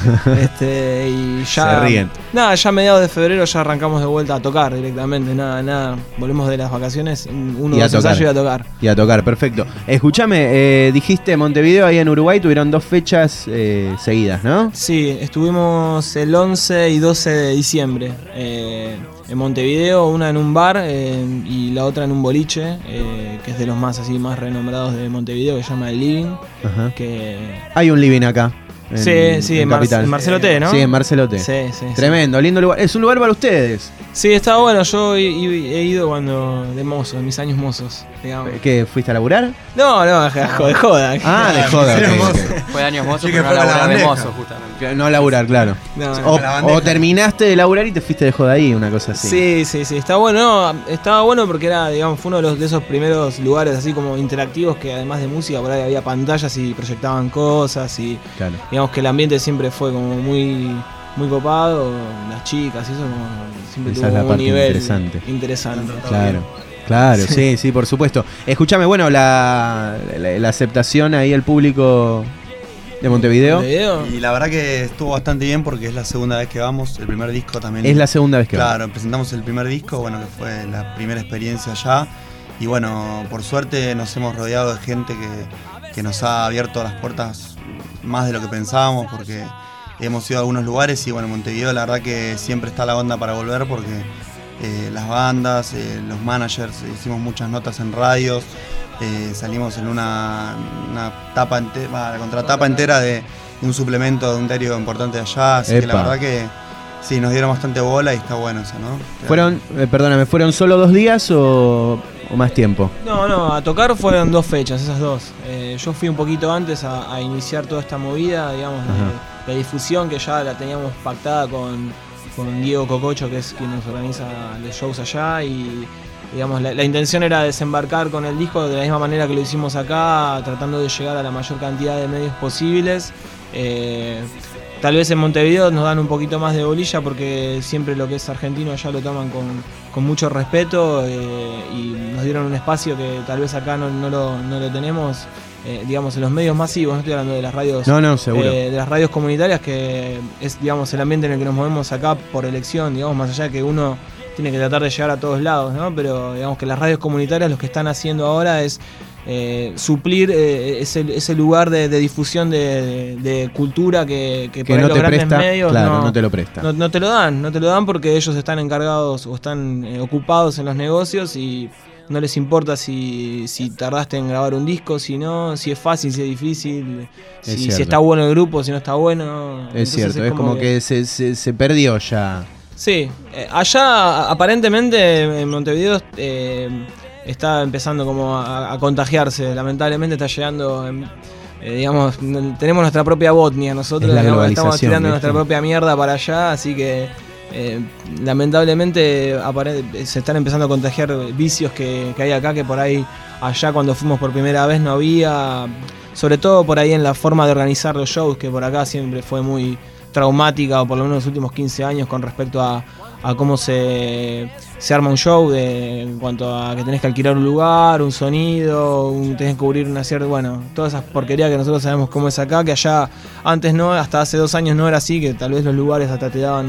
Speaker 9: este, y ya,
Speaker 2: Se ríen.
Speaker 9: Nada, ya a mediados de febrero ya arrancamos de vuelta a tocar directamente, nada, nada, volvemos de las vacaciones, uno
Speaker 2: Y a
Speaker 9: dos
Speaker 2: tocar.
Speaker 9: ensayos y a tocar.
Speaker 2: Y a tocar, perfecto. Escúchame, eh, dijiste Montevideo, ahí en Uruguay tuvieron dos fechas eh, seguidas, ¿no?
Speaker 9: Sí, estuvimos el once y doce de diciembre eh, en Montevideo, una en un bar eh, y la otra en un boliche, eh, que es de los más así más renombrados de Montevideo, que se llama El Living.
Speaker 2: Ajá.
Speaker 9: Que...
Speaker 2: Hay un living acá. en-
Speaker 9: Sí, sí, en, Mar-
Speaker 2: Capital.
Speaker 9: en Marcelo T, ¿no?
Speaker 2: Sí, en Marcelo T.
Speaker 9: Sí, sí, sí.
Speaker 2: Tremendo, lindo lugar. Es un lugar para ustedes.
Speaker 9: Sí, estaba bueno, yo he, he ido cuando de mozo, en mis años mozos, digamos.
Speaker 2: ¿Qué, fuiste a laburar?
Speaker 9: No, no, de joda.
Speaker 2: Ah, de joda. ok, ok.
Speaker 11: Fue de años mozo,
Speaker 10: Sí, que
Speaker 11: pero no
Speaker 10: fue con la
Speaker 11: laburar de
Speaker 10: bandeja.
Speaker 11: mozo, justamente.
Speaker 2: Que No a laburar, claro.
Speaker 9: No, no.
Speaker 2: O,
Speaker 10: Con la bandeja.
Speaker 2: o terminaste de laburar y te fuiste de joda ahí, una cosa así.
Speaker 9: Sí, sí, sí, está bueno, no, estaba bueno porque era, digamos, fue uno de, los, de esos primeros lugares así como interactivos que además de música por ahí había pantallas y proyectaban cosas y
Speaker 2: Claro.
Speaker 9: digamos que el ambiente siempre fue como muy muy copado, las chicas y eso como siempre
Speaker 2: Esa
Speaker 9: tuvo
Speaker 2: es la
Speaker 9: como un
Speaker 2: parte
Speaker 9: nivel
Speaker 2: interesante.
Speaker 9: interesante.
Speaker 2: Claro. Claro, sí, sí, por supuesto. Escúchame, bueno, la, la, la aceptación ahí al público de Montevideo
Speaker 9: ¿Montevideo?
Speaker 10: Y la verdad que estuvo bastante bien porque es la segunda vez que vamos. El primer disco también.
Speaker 2: es la segunda vez que va.
Speaker 10: Claro, presentamos el primer disco, bueno, que fue la primera experiencia allá. Y bueno, por suerte nos hemos rodeado de gente que, que nos ha abierto las puertas más de lo que pensábamos, porque hemos ido a algunos lugares y bueno, Montevideo la verdad que siempre está la onda para volver porque eh, las bandas, eh, los managers, hicimos muchas notas en radios, eh, salimos en una, una tapa entera, la contratapa entera de, de un suplemento de un diario importante de allá, así que la
Speaker 2: Epa.
Speaker 10: verdad que sí, nos dieron bastante bola y está bueno eso, ¿no?
Speaker 2: ¿Fueron, eh, perdóname, ¿fueron solo dos días o, o más tiempo?
Speaker 9: No, no, a tocar fueron dos fechas, esas dos. Eh, yo fui un poquito antes a, a iniciar toda esta movida, digamos, de, de difusión que ya la teníamos pactada con, con Diego Cococho, que es quien nos organiza los shows allá, y digamos, la, la intención era desembarcar con el disco de la misma manera que lo hicimos acá, tratando de llegar a la mayor cantidad de medios posibles. Eh, Tal vez en Montevideo nos dan un poquito más de bolilla porque siempre lo que es argentino allá lo toman con, con mucho respeto eh, y nos dieron un espacio que tal vez acá no, no, lo, no lo tenemos, eh, digamos, en los medios masivos. No estoy hablando de las radios,
Speaker 2: No, no, seguro.
Speaker 9: eh, de las radios comunitarias, que es, digamos, el ambiente en el que nos movemos acá por elección, digamos, más allá de que uno tiene que tratar de llegar a todos lados, ¿no? Pero digamos que las radios comunitarias lo que están haciendo ahora es Eh, suplir eh, ese, ese lugar de, de difusión de, de, de cultura que, que,
Speaker 2: Que
Speaker 9: por ahí
Speaker 2: no
Speaker 9: los
Speaker 2: te
Speaker 9: grandes
Speaker 2: presta,
Speaker 9: medios
Speaker 2: claro,
Speaker 9: no,
Speaker 2: no te lo presta.
Speaker 9: no, no te lo dan, no te lo dan porque ellos están encargados o están eh, ocupados en los negocios y no les importa si, si tardaste en grabar un disco, si no, si es fácil, si es difícil,
Speaker 2: Es
Speaker 9: si,
Speaker 2: cierto.
Speaker 9: si está bueno el grupo, si no está bueno.
Speaker 2: Es
Speaker 9: Entonces
Speaker 2: cierto, es como que, se, se, se perdió ya.
Speaker 9: Sí, eh, allá aparentemente en Montevideo eh, está empezando como a, a contagiarse, lamentablemente está llegando, en, eh, digamos, n- tenemos nuestra propia Botnia nosotros,
Speaker 2: Es la
Speaker 9: digamos, estamos
Speaker 2: globalización,
Speaker 9: tirando
Speaker 2: ¿viste?
Speaker 9: nuestra propia mierda para allá, así que eh, lamentablemente apare- se están empezando a contagiar vicios que, que hay acá, que por ahí allá cuando fuimos por primera vez no había, sobre todo por ahí en la forma de organizar los shows, que por acá siempre fue muy traumática, o por lo menos los últimos quince años, con respecto a, a cómo se, se arma un show, de, en cuanto a que tenés que alquilar un lugar, un sonido, un, tenés que cubrir una cierta, bueno, todas esas porquerías que nosotros sabemos cómo es acá, que allá antes no, hasta hace dos años no era así, que tal vez los lugares hasta te daban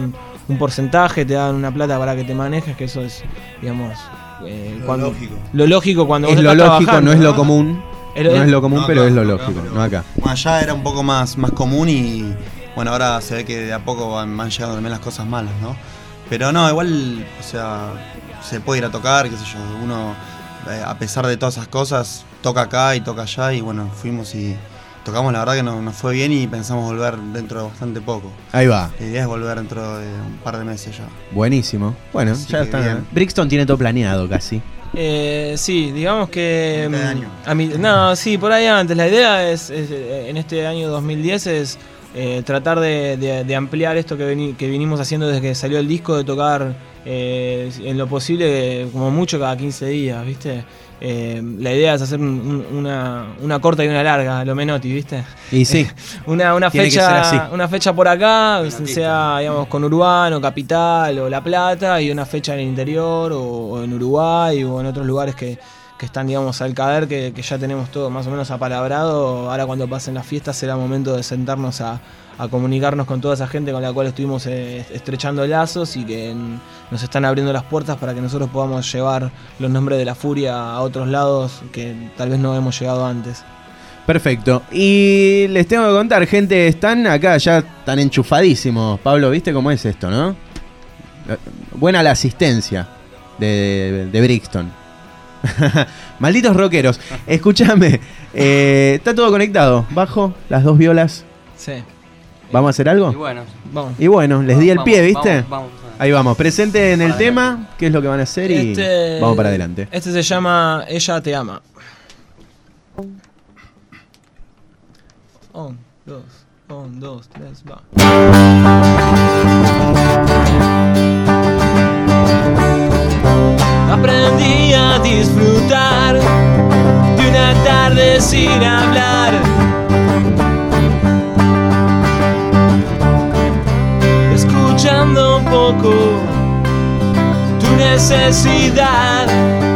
Speaker 9: un porcentaje, te dan una plata para que te manejes, que eso es, digamos, eh,
Speaker 10: Lo
Speaker 9: cuando,
Speaker 10: lógico.
Speaker 9: Lo lógico cuando
Speaker 2: Es
Speaker 9: vos
Speaker 2: lo
Speaker 9: estás
Speaker 2: lógico,
Speaker 9: trabajando,
Speaker 2: no es lo común.
Speaker 9: El-
Speaker 2: No es lo común,
Speaker 10: No,
Speaker 2: pero
Speaker 10: acá,
Speaker 2: es lo
Speaker 10: acá,
Speaker 2: lógico,
Speaker 10: pero-
Speaker 2: no acá.
Speaker 10: Bueno, allá era un poco más, más común y bueno, ahora se ve que de a poco van, van llegando también las cosas malas, ¿no? Pero no, igual, o sea, se puede ir a tocar, qué sé yo, uno, eh, a pesar de todas esas cosas, toca acá y toca allá y bueno, fuimos y tocamos, la verdad que no- nos fue bien y pensamos volver dentro de bastante poco.
Speaker 2: Ahí va.
Speaker 10: La idea es volver dentro de un par de meses ya.
Speaker 2: Buenísimo. Bueno,
Speaker 10: Así
Speaker 2: ya
Speaker 10: que
Speaker 2: está.
Speaker 10: bien.
Speaker 2: Brixton tiene todo planeado casi.
Speaker 9: Eh, sí, digamos que...
Speaker 10: Mitad de
Speaker 9: mm,
Speaker 10: año.
Speaker 9: A mí, no, sí, por ahí antes. La idea es, es, eh, en este año dos mil diez es eh, tratar de, de- de ampliar esto que, veni- que vinimos haciendo desde que salió el disco, de tocar eh, en lo posible, como mucho, cada quince días, ¿viste? Eh, la idea es hacer un- un- una, una corta y una larga, lo Menotti, ¿viste?
Speaker 2: Y sí.
Speaker 9: Una, una,
Speaker 2: Tiene que ser así.
Speaker 9: fecha, una fecha por acá, sea digamos con Urbano, Capital o La Plata, y una fecha en el interior o, o en Uruguay o en otros lugares que, que están digamos al caer, que, que ya tenemos todo más o menos apalabrado. Ahora cuando pasen las fiestas será momento de sentarnos a, a comunicarnos con toda esa gente con la cual estuvimos eh, estrechando lazos y que en- nos están abriendo las puertas para que nosotros podamos llevar los nombres de La Furia a otros lados que tal vez no hemos llegado antes.
Speaker 2: Perfecto. Y les tengo que contar, gente, están acá, ya están enchufadísimos. Pablo, ¿viste cómo es esto, no? Eh, Buena la asistencia de, de, de Brixton. Malditos rockeros. Escúchame, eh, está todo conectado. Bajo, las dos violas.
Speaker 9: Sí.
Speaker 2: ¿Vamos a hacer algo?
Speaker 11: Y bueno,
Speaker 9: Vamos.
Speaker 2: Y bueno, les di el
Speaker 11: Vamos,
Speaker 2: pie, ¿viste?
Speaker 11: vamos, vamos.
Speaker 2: Ahí vamos, presenten el
Speaker 11: Para
Speaker 2: tema, qué es lo que van a hacer y
Speaker 9: Este-
Speaker 2: vamos para adelante.
Speaker 9: Este se llama Ella te ama. Un, dos, un, dos, tres, va. Aprendí a disfrutar de una tarde sin hablar. Escuchando un poco tu necesidad.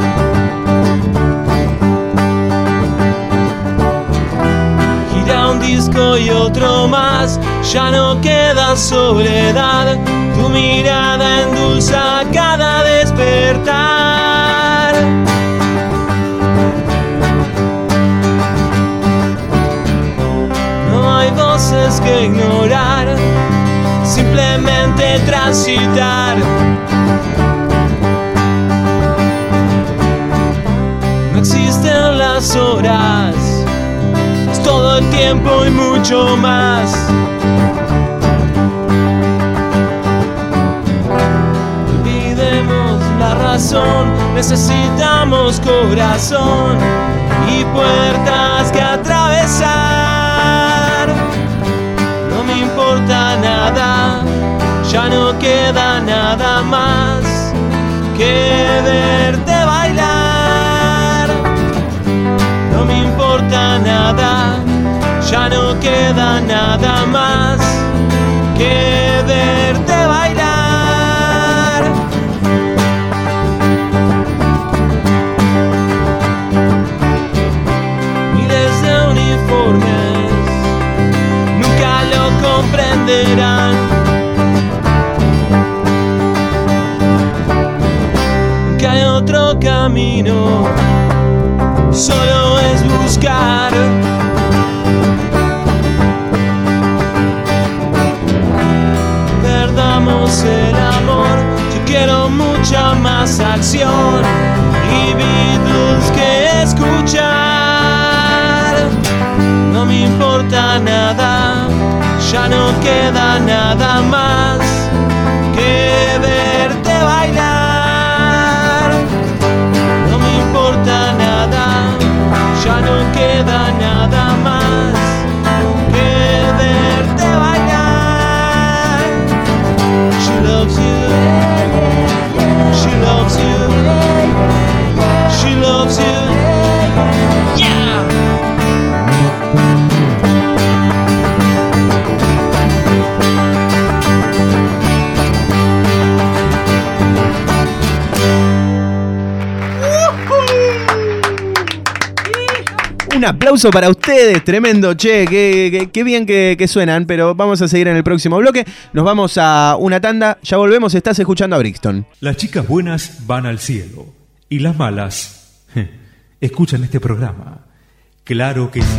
Speaker 9: Gira un disco y otro más, ya no queda soledad. Tu mirada endulza cada despertar. No hay voces que ignorar, simplemente transitar. No existen las horas, es todo el tiempo y mucho más. Olvidemos la razón, necesitamos corazón y puertas que atravesar. No me importa nada, ya no queda nada más que verte bailar. No me importa nada, ya no queda nada más que verte bailar. Miles de uniformes nunca lo comprenderán. Que hay otro camino, solo es buscar. Perdamos el amor, yo quiero mucha más acción y Beatles que escuchar. No me importa nada, ya no queda nada más que verte bailar. No me importa nada, ya no queda nada más que verte bailar. She loves you, she loves you, she loves you, yeah.
Speaker 2: aplauso para ustedes, tremendo, che, qué, qué, qué bien que, que suenan, pero vamos a seguir en el próximo bloque. Nos vamos a una tanda, ya volvemos, estás escuchando a Brixton.
Speaker 7: Las chicas buenas van al cielo y las malas je, escuchan este programa. Claro que sí.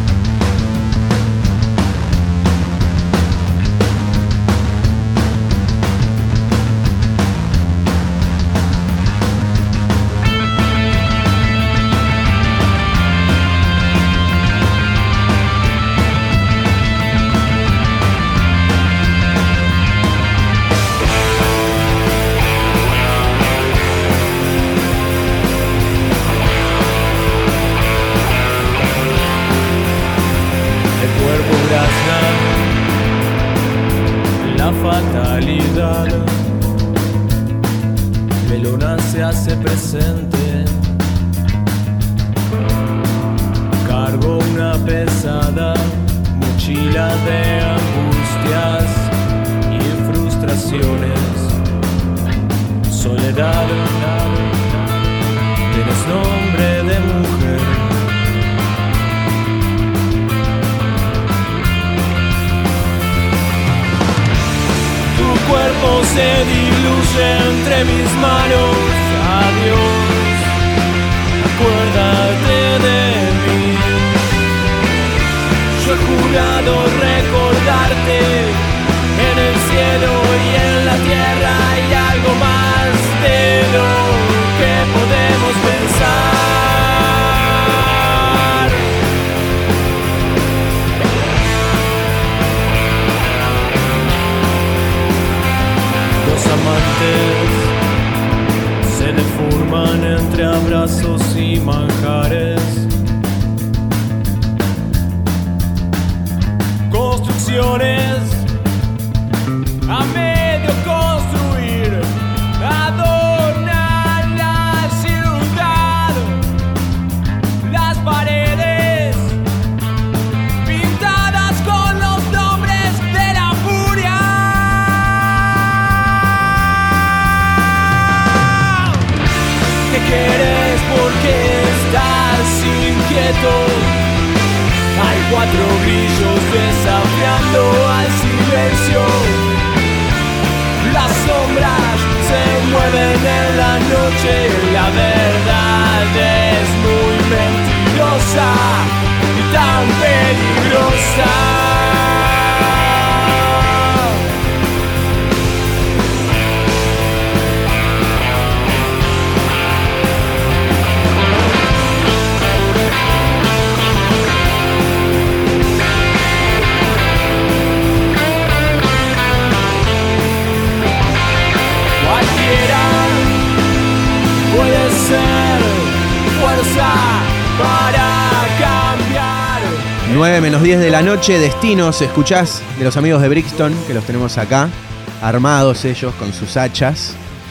Speaker 8: La fatalidad, la luna se hace presente. Cargo una pesada mochila de angustias y frustraciones. Soledad, tienes nombre de mujer. Tu cuerpo se diluye entre mis manos. Adiós, acuérdate de mí. Yo he jurado recordarte. En el cielo y en la tierra hay algo más de lo que podemos pensar. Los amantes se deforman entre abrazos y manjares. Construcciones a medio construir adornan la ciudad. Las paredes pintadas con los nombres de la furia. ¿Qué quieres? Porque estás inquieto. Hay cuatro grillos desafiando al silencio. Las sombras se mueven en la noche. La verdad es muy mentirosa y tan peligrosa. Puede ser fuerza para cambiar.
Speaker 2: nueve menos diez de la noche, Destinos, escuchás de los amigos de Brixton, que los tenemos acá, armados ellos con sus hachas.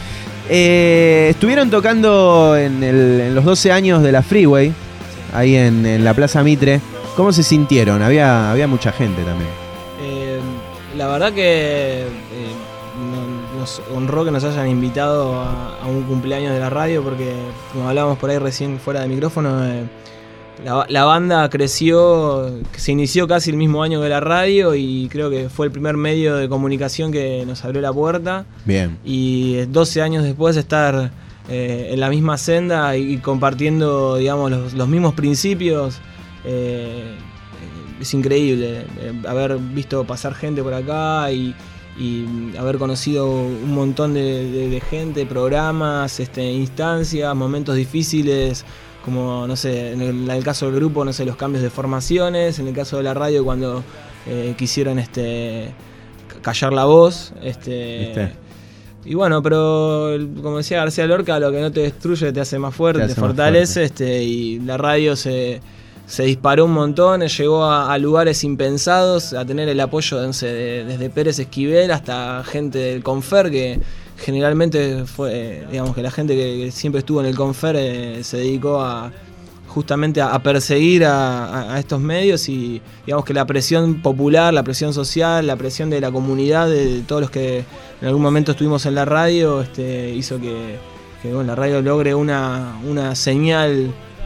Speaker 2: Eh, estuvieron tocando en, el, en los doce años de la Freeway, ahí en, en la Plaza Mitre. ¿Cómo se sintieron? Había, había mucha gente también.
Speaker 9: Eh, la verdad que eh, nos honró que nos hayan invitado a, a un cumpleaños de la radio, porque como hablábamos por ahí recién fuera de micrófono, eh, la, la banda creció, se inició casi el mismo año que la radio y creo que fue el primer medio de comunicación que nos abrió la puerta.
Speaker 2: Bien.
Speaker 9: Y doce años después estar eh, en la misma senda y, y compartiendo, digamos, los, los mismos principios, eh, es increíble eh, haber visto pasar gente por acá y y haber conocido un montón de, de, de gente, programas, este, instancias, momentos difíciles, como, no sé, en el, en el caso del grupo, no sé, los cambios de formaciones, en el caso de la radio cuando eh, quisieron este, callar la voz. Este,
Speaker 2: ¿Viste?
Speaker 9: Y bueno, pero como decía García Lorca, lo que no te destruye te hace más fuerte, te,
Speaker 2: te
Speaker 9: fortalece, este, y la radio se... se disparó un montón, llegó a, a lugares impensados, a tener el apoyo no sé, de, desde Pérez Esquivel hasta gente del Confer, que generalmente fue, digamos que la gente que, que siempre estuvo en el Confer eh, se dedicó a justamente a, a perseguir a, a, a estos medios, y digamos que la presión popular, la presión social, la presión de la comunidad, de, de todos los que en algún momento estuvimos en la radio, este, hizo que, que bueno, la radio logre una, una señal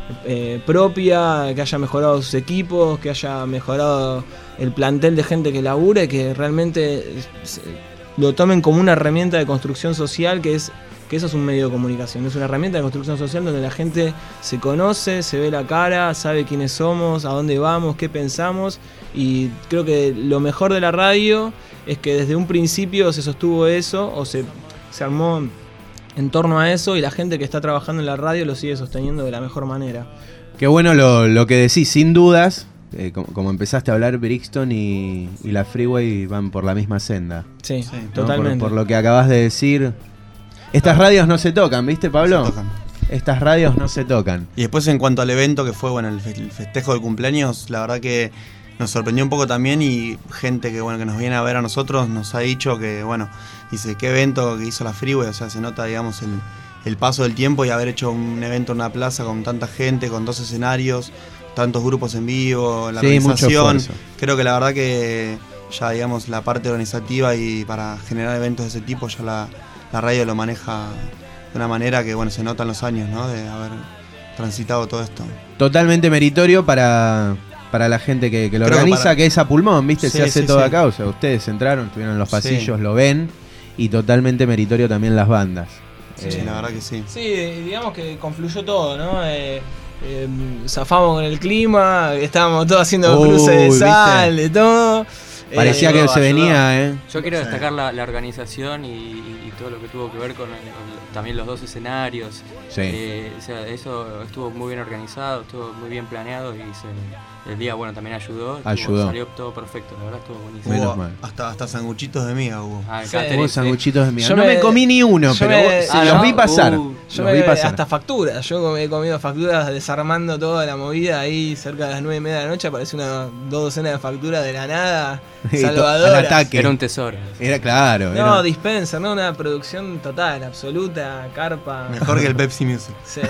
Speaker 9: eh, propia, que haya mejorado sus equipos, que haya mejorado el plantel de gente que labura y que realmente se, lo tomen como una herramienta de construcción social, que es que eso es un medio de comunicación, es una herramienta de construcción social donde la gente se conoce, se ve la cara, sabe quiénes somos, a dónde vamos, qué pensamos, y creo que lo mejor de la radio es que desde un principio se sostuvo eso, o se, se armó en torno a eso, y la gente que está trabajando en la radio lo sigue sosteniendo de la mejor manera.
Speaker 2: Qué bueno lo, lo que decís, sin dudas, eh, como, como empezaste a hablar, Brixton y, y la Freeway van por la misma senda.
Speaker 9: Sí,
Speaker 10: Sí,
Speaker 2: ¿no?
Speaker 9: totalmente.
Speaker 2: Por, por lo que acabas de decir. Estas radios no se tocan, ¿viste, Pablo?
Speaker 10: Se tocan.
Speaker 2: Estas radios no se tocan.
Speaker 10: Y después en cuanto al evento que fue, bueno, el, fe- el festejo del cumpleaños, la verdad que nos sorprendió un poco también, y gente que, bueno, que nos viene a ver a nosotros nos ha dicho que, bueno, dice, qué evento que hizo la Freeway, o sea, se nota, digamos, el, el paso del tiempo y haber hecho un evento en una plaza con tanta gente, con dos escenarios, tantos grupos en vivo, la
Speaker 2: Sí, mucho
Speaker 10: organización.
Speaker 2: esfuerzo.
Speaker 10: Creo que la verdad que ya, digamos, la parte organizativa y para generar eventos de ese tipo, ya la, la radio lo maneja de una manera que, bueno, se notan los años, ¿no? De haber transitado todo esto.
Speaker 2: Totalmente meritorio para, para la gente que, que lo
Speaker 10: Creo que
Speaker 2: organiza,
Speaker 10: para-
Speaker 2: que es a pulmón, ¿viste?
Speaker 10: Sí,
Speaker 2: se hace
Speaker 10: sí,
Speaker 2: todo
Speaker 10: sí.
Speaker 2: acá, o sea, ustedes entraron, estuvieron en los
Speaker 10: Sí.
Speaker 2: pasillos, lo ven, y totalmente meritorio también las bandas.
Speaker 10: Sí,
Speaker 2: Eh,
Speaker 10: la verdad que sí.
Speaker 9: Sí, digamos que confluyó todo, ¿no? Eh, eh, zafamos con el clima, estábamos todos haciendo
Speaker 2: Uy,
Speaker 9: cruces de
Speaker 2: ¿viste?
Speaker 9: sal, de todo.
Speaker 2: Parecía
Speaker 9: Eh,
Speaker 2: que
Speaker 11: ayudó,
Speaker 2: se
Speaker 11: ayudó.
Speaker 2: venía, ¿eh?
Speaker 11: Yo quiero
Speaker 10: Sí.
Speaker 11: destacar la, la organización y, y- y todo lo que tuvo que ver con, el- con también los dos escenarios.
Speaker 2: Sí.
Speaker 11: Eh, o sea, eso estuvo muy bien organizado, estuvo muy bien planeado, y se- el día, bueno, también ayudó. Estuvo-
Speaker 2: Ayudó.
Speaker 11: Salió todo perfecto, la verdad estuvo buenísimo.
Speaker 2: Menos
Speaker 10: Hubo
Speaker 2: mal.
Speaker 10: Hasta, hasta sanguchitos de miga hubo.
Speaker 11: Ah, el
Speaker 9: Sí.
Speaker 11: catering,
Speaker 2: Hubo
Speaker 11: sí.
Speaker 2: sanguchitos de miga.
Speaker 9: Yo
Speaker 2: No me,
Speaker 9: me-
Speaker 2: comí ni uno,
Speaker 9: yo
Speaker 2: pero
Speaker 9: me-
Speaker 2: vos- sí,
Speaker 11: Ah,
Speaker 2: los
Speaker 11: ¿no?
Speaker 2: vi pasar.
Speaker 11: Uh,
Speaker 9: Yo
Speaker 2: los
Speaker 9: me
Speaker 2: vi pasar.
Speaker 9: hasta facturas, yo he comido facturas desarmando toda la movida ahí cerca de las nueve y media de la noche, apareció una dos docenas de facturas de la nada,
Speaker 2: Y to-
Speaker 9: salvadoras.
Speaker 2: al ataque.
Speaker 11: Era un tesoro.
Speaker 2: Era claro.
Speaker 9: No,
Speaker 2: era-
Speaker 9: dispenser, no, una producción total, absoluta, carpa.
Speaker 10: Mejor que el Pepsi Music.
Speaker 9: Sí.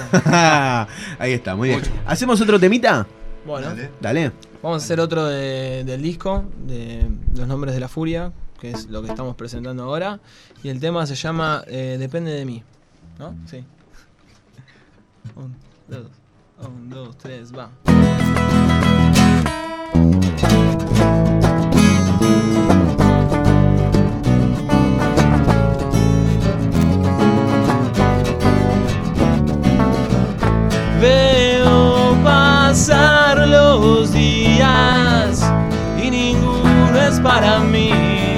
Speaker 2: Ahí está, muy bien. ¿Hacemos otro temita?
Speaker 9: Bueno,
Speaker 10: Dale.
Speaker 2: Dale.
Speaker 9: vamos a hacer otro de- del disco, de Los Nombres de la Furia, que es lo que estamos presentando ahora. Y el tema se llama eh, Depende de mí, ¿no? Sí. Un, dos, un, dos, tres, va. Veo pasar los días y ninguno es para mí.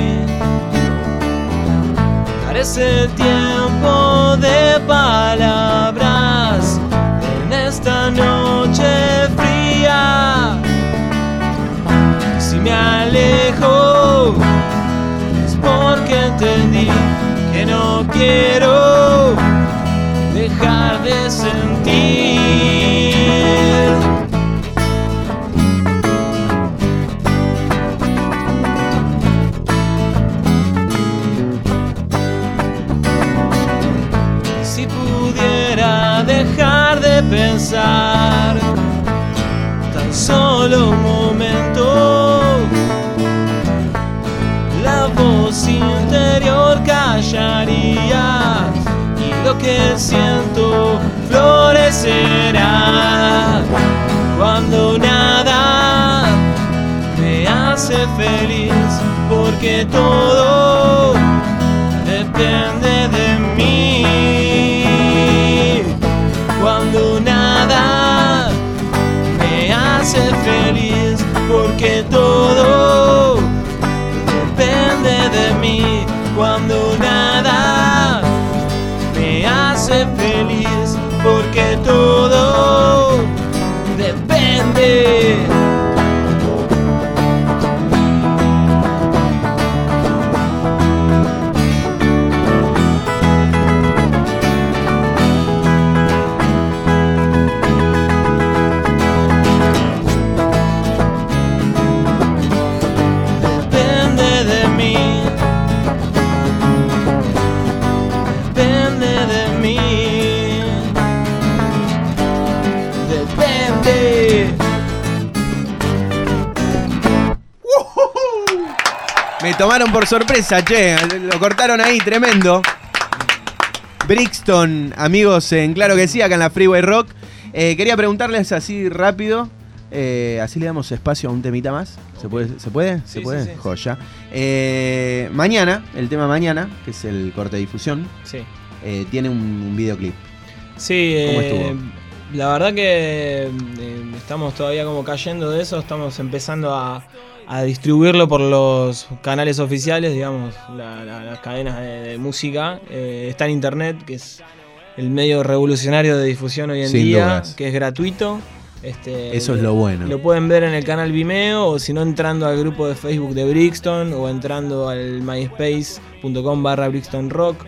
Speaker 9: Parece tiempo de palabras en esta noche fría. Si me alejo es porque entendí que no quiero dejar de sentir. Si pudiera dejar de pensar tan solo un momento, la voz interior callaría y lo que siento florecerá. Cuando nada me hace feliz, porque todo depende de mí. Cuando nada me hace feliz, porque todo depende de mí. Cuando nada me hace feliz, porque todo depende. Depende de mí. Depende de mí. Depende.
Speaker 2: Me tomaron por sorpresa, che. Lo cortaron ahí, tremendo. Brixton, amigos, en Claro que sí, acá en la Freeway Rock. Eh, quería preguntarles así rápido, eh, así le damos espacio a un temita más. ¿Se puede? ¿Se puede? ¿Se
Speaker 9: Sí,
Speaker 2: puede?
Speaker 9: sí, sí.
Speaker 2: Joya. Eh, mañana, el tema mañana, que es el corte de difusión,
Speaker 9: Sí.
Speaker 2: eh, tiene un, un videoclip.
Speaker 9: Sí,
Speaker 2: ¿Cómo
Speaker 9: eh,
Speaker 2: estuvo?
Speaker 9: la verdad que eh, estamos todavía como cayendo de eso, estamos empezando a, a distribuirlo por los canales oficiales, digamos, la- la- las cadenas de, de música. Eh, está en internet, que es el medio revolucionario de difusión hoy en
Speaker 2: Sin
Speaker 9: día,
Speaker 2: dudas.
Speaker 9: que es gratuito. Este,
Speaker 2: Eso es lo bueno.
Speaker 9: Lo pueden ver en el canal Vimeo, o si no entrando al grupo de Facebook de Brixton, o entrando al myspace.com barra Brixton Rock,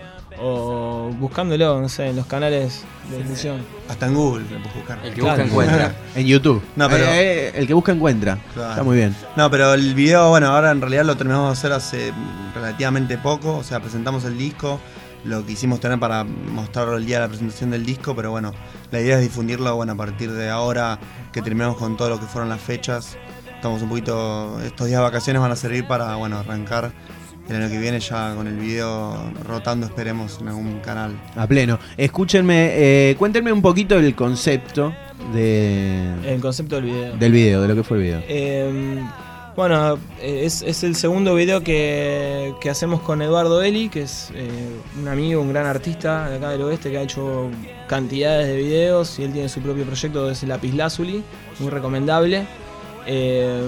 Speaker 9: o buscándolo, no sé, en los canales de difusión.
Speaker 10: Hasta en Google lo puedes buscar.
Speaker 11: El que
Speaker 9: Claro.
Speaker 11: busca encuentra.
Speaker 2: En YouTube.
Speaker 10: No, pero-
Speaker 2: Eh, eh, el que busca encuentra.
Speaker 10: Claro.
Speaker 2: Está muy bien.
Speaker 10: No, pero el video, bueno, ahora en realidad lo terminamos de hacer hace relativamente poco. O sea, presentamos el disco, lo quisimos tener para mostrarlo el día de la presentación del disco, pero bueno, la idea es difundirlo, bueno, a partir de ahora que terminamos con todo lo que fueron las fechas. Estamos un poquito, estos días de vacaciones van a servir para, bueno, arrancar el año que viene ya con el video rotando, esperemos, en algún canal.
Speaker 2: A pleno. Escúchenme, eh, cuéntenme un poquito el concepto de,
Speaker 9: El concepto del video.
Speaker 2: del video, de lo que fue el video.
Speaker 9: Eh, bueno, es, es el segundo video que, que hacemos con Eduardo Eli, que es eh, un amigo, un gran artista de acá del oeste que ha hecho cantidades de videos y él tiene su propio proyecto, es el Lapislázuli, muy recomendable. Eh,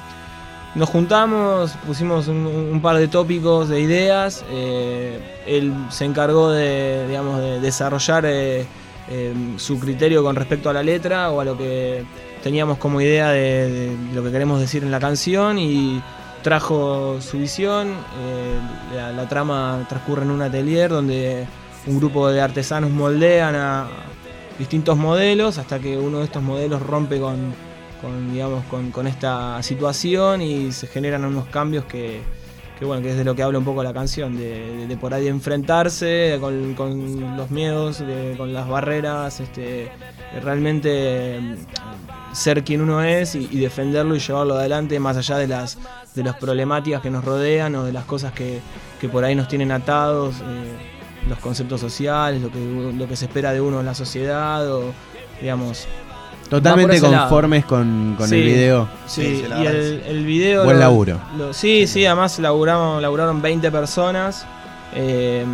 Speaker 9: nos juntamos, pusimos un, un par de tópicos, de ideas. Eh, él se encargó de, digamos, de desarrollar eh, eh, su criterio con respecto a la letra o a lo que teníamos como idea de, de lo que queremos decir en la canción, y trajo su visión. Eh, la, la trama transcurre en un atelier donde un grupo de artesanos moldean a distintos modelos hasta que uno de estos modelos rompe con, con, digamos, con, con esta situación y se generan unos cambios que, que, bueno, que es de lo que habla un poco la canción, de, de, de por ahí enfrentarse con, con los miedos, de, con las barreras, este, realmente ser quien uno es y, y defenderlo y llevarlo adelante más allá de las, de las problemáticas que nos rodean o de las cosas que, que por ahí nos tienen atados, eh, los conceptos sociales, lo que, lo que se espera de uno en la sociedad, o digamos...
Speaker 2: Totalmente
Speaker 9: va por ese
Speaker 2: conformes
Speaker 9: lado.
Speaker 2: con, con
Speaker 9: Sí,
Speaker 2: el video.
Speaker 9: Sí,
Speaker 10: Sí, se la
Speaker 9: y el,
Speaker 10: agradece.
Speaker 9: el video...
Speaker 2: Buen
Speaker 9: lo-
Speaker 2: laburo.
Speaker 9: lo- sí, sí, además laburamos, laburaron veinte personas. eh,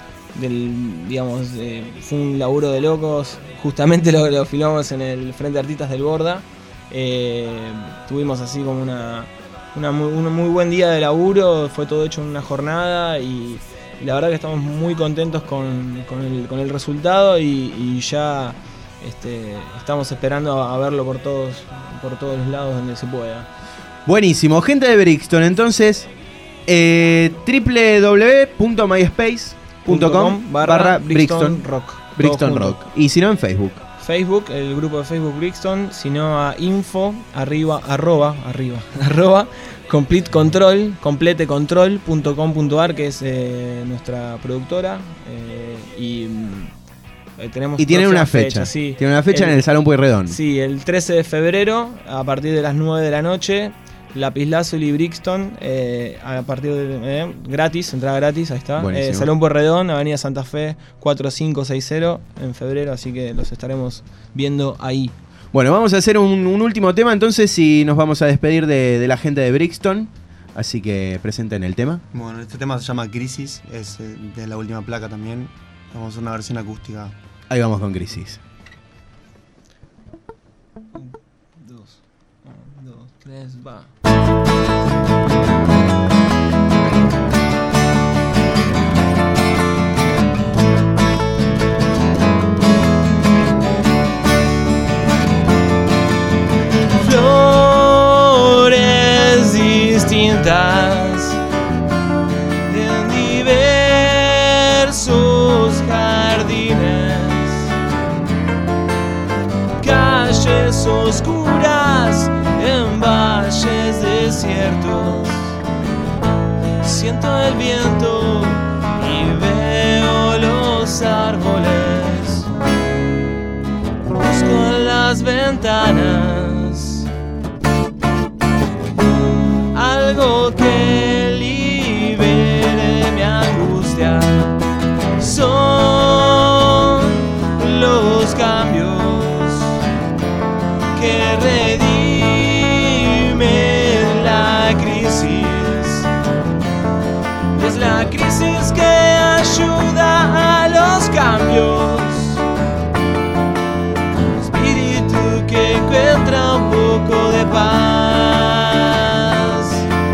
Speaker 9: del, digamos, eh, fue un laburo de locos. Justamente lo, lo filmamos en el Frente de Artistas del Borda. Eh, tuvimos así como una, una muy, un muy buen día de laburo. Fue todo hecho en una jornada y, y la verdad que estamos muy contentos con, con, el, con el resultado y, y ya este, estamos esperando a, a verlo por todos, por todos los lados donde se pueda.
Speaker 2: Buenísimo. Gente de Brixton, entonces, eh, w w w punto myspace punto com barra Brixton
Speaker 9: Rock.
Speaker 2: Brixton
Speaker 9: Todo
Speaker 2: Rock.
Speaker 9: junto.
Speaker 2: Y si no, en Facebook.
Speaker 9: Facebook, el grupo de Facebook Brixton, sino a info, arriba, arroba, arriba, arroba, complete control, completecontrol punto com punto ar, que es eh, nuestra productora. eh, y mm, eh, tenemos
Speaker 2: Y tienen
Speaker 9: próxima
Speaker 2: una fecha.
Speaker 9: sí.
Speaker 2: Tiene una fecha en el Salón Pueyrredón.
Speaker 9: Sí, el trece de febrero, a partir de las nueve de la noche, Lapislázuli y Brixton, eh, a partir de eh, gratis, entrada gratis, ahí está.
Speaker 2: Buenísimo.
Speaker 9: Eh, Salón Pueyrredón, Avenida Santa Fe cuatro cinco seis cero en febrero, así que los estaremos viendo ahí.
Speaker 2: Bueno, vamos a hacer un, un último tema entonces y nos vamos a despedir de, de la gente de Brixton. Así que presenten el tema.
Speaker 10: Bueno, este tema se llama Crisis, es eh, de la última placa también. Vamos a hacer una versión acústica.
Speaker 2: Ahí vamos con Crisis.
Speaker 9: Dos, un, dos, tres, va. Flores distintas en diversos jardines, calles oscuras en valles desiertos. Siento el viento y veo los árboles. Busco en las ventanas algo que libere mi angustia. Son los cambios
Speaker 8: crisis que ayuda a los cambios. Espíritu que encuentra un poco de paz.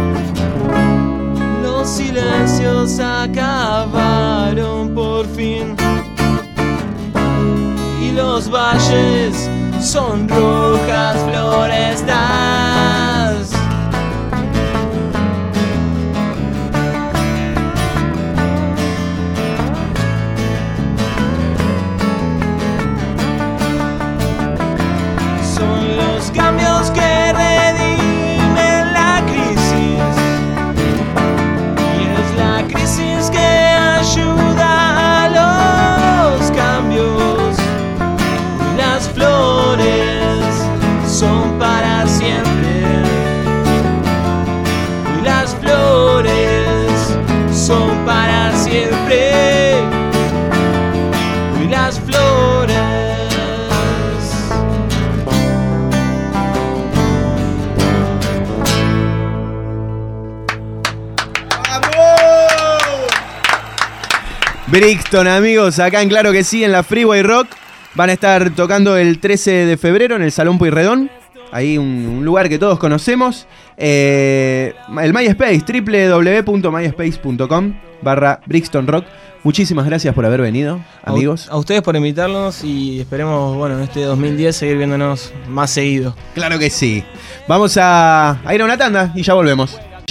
Speaker 8: Los silencios acabaron por fin. Y los valles son rojas florestas. Son los cambios que redimen la crisis. Y es la crisis que ayuda a los cambios. Y las flores son para siempre. Y las flores son para siempre. Y las flores.
Speaker 2: Brixton, amigos, acá en Claro que sí, en la Freeway Rock. Van a estar tocando el trece de febrero en el Salón Pueyrredón. Ahí un, un lugar que todos conocemos. Eh, el MySpace, doble u doble u doble u punto myspace punto com barra Brixton Rock. Muchísimas gracias por haber venido, amigos.
Speaker 9: A, a ustedes por invitarnos y esperemos, bueno, en este dos mil diez seguir viéndonos más seguido.
Speaker 2: Claro que sí. Vamos a, a ir a una tanda y ya volvemos.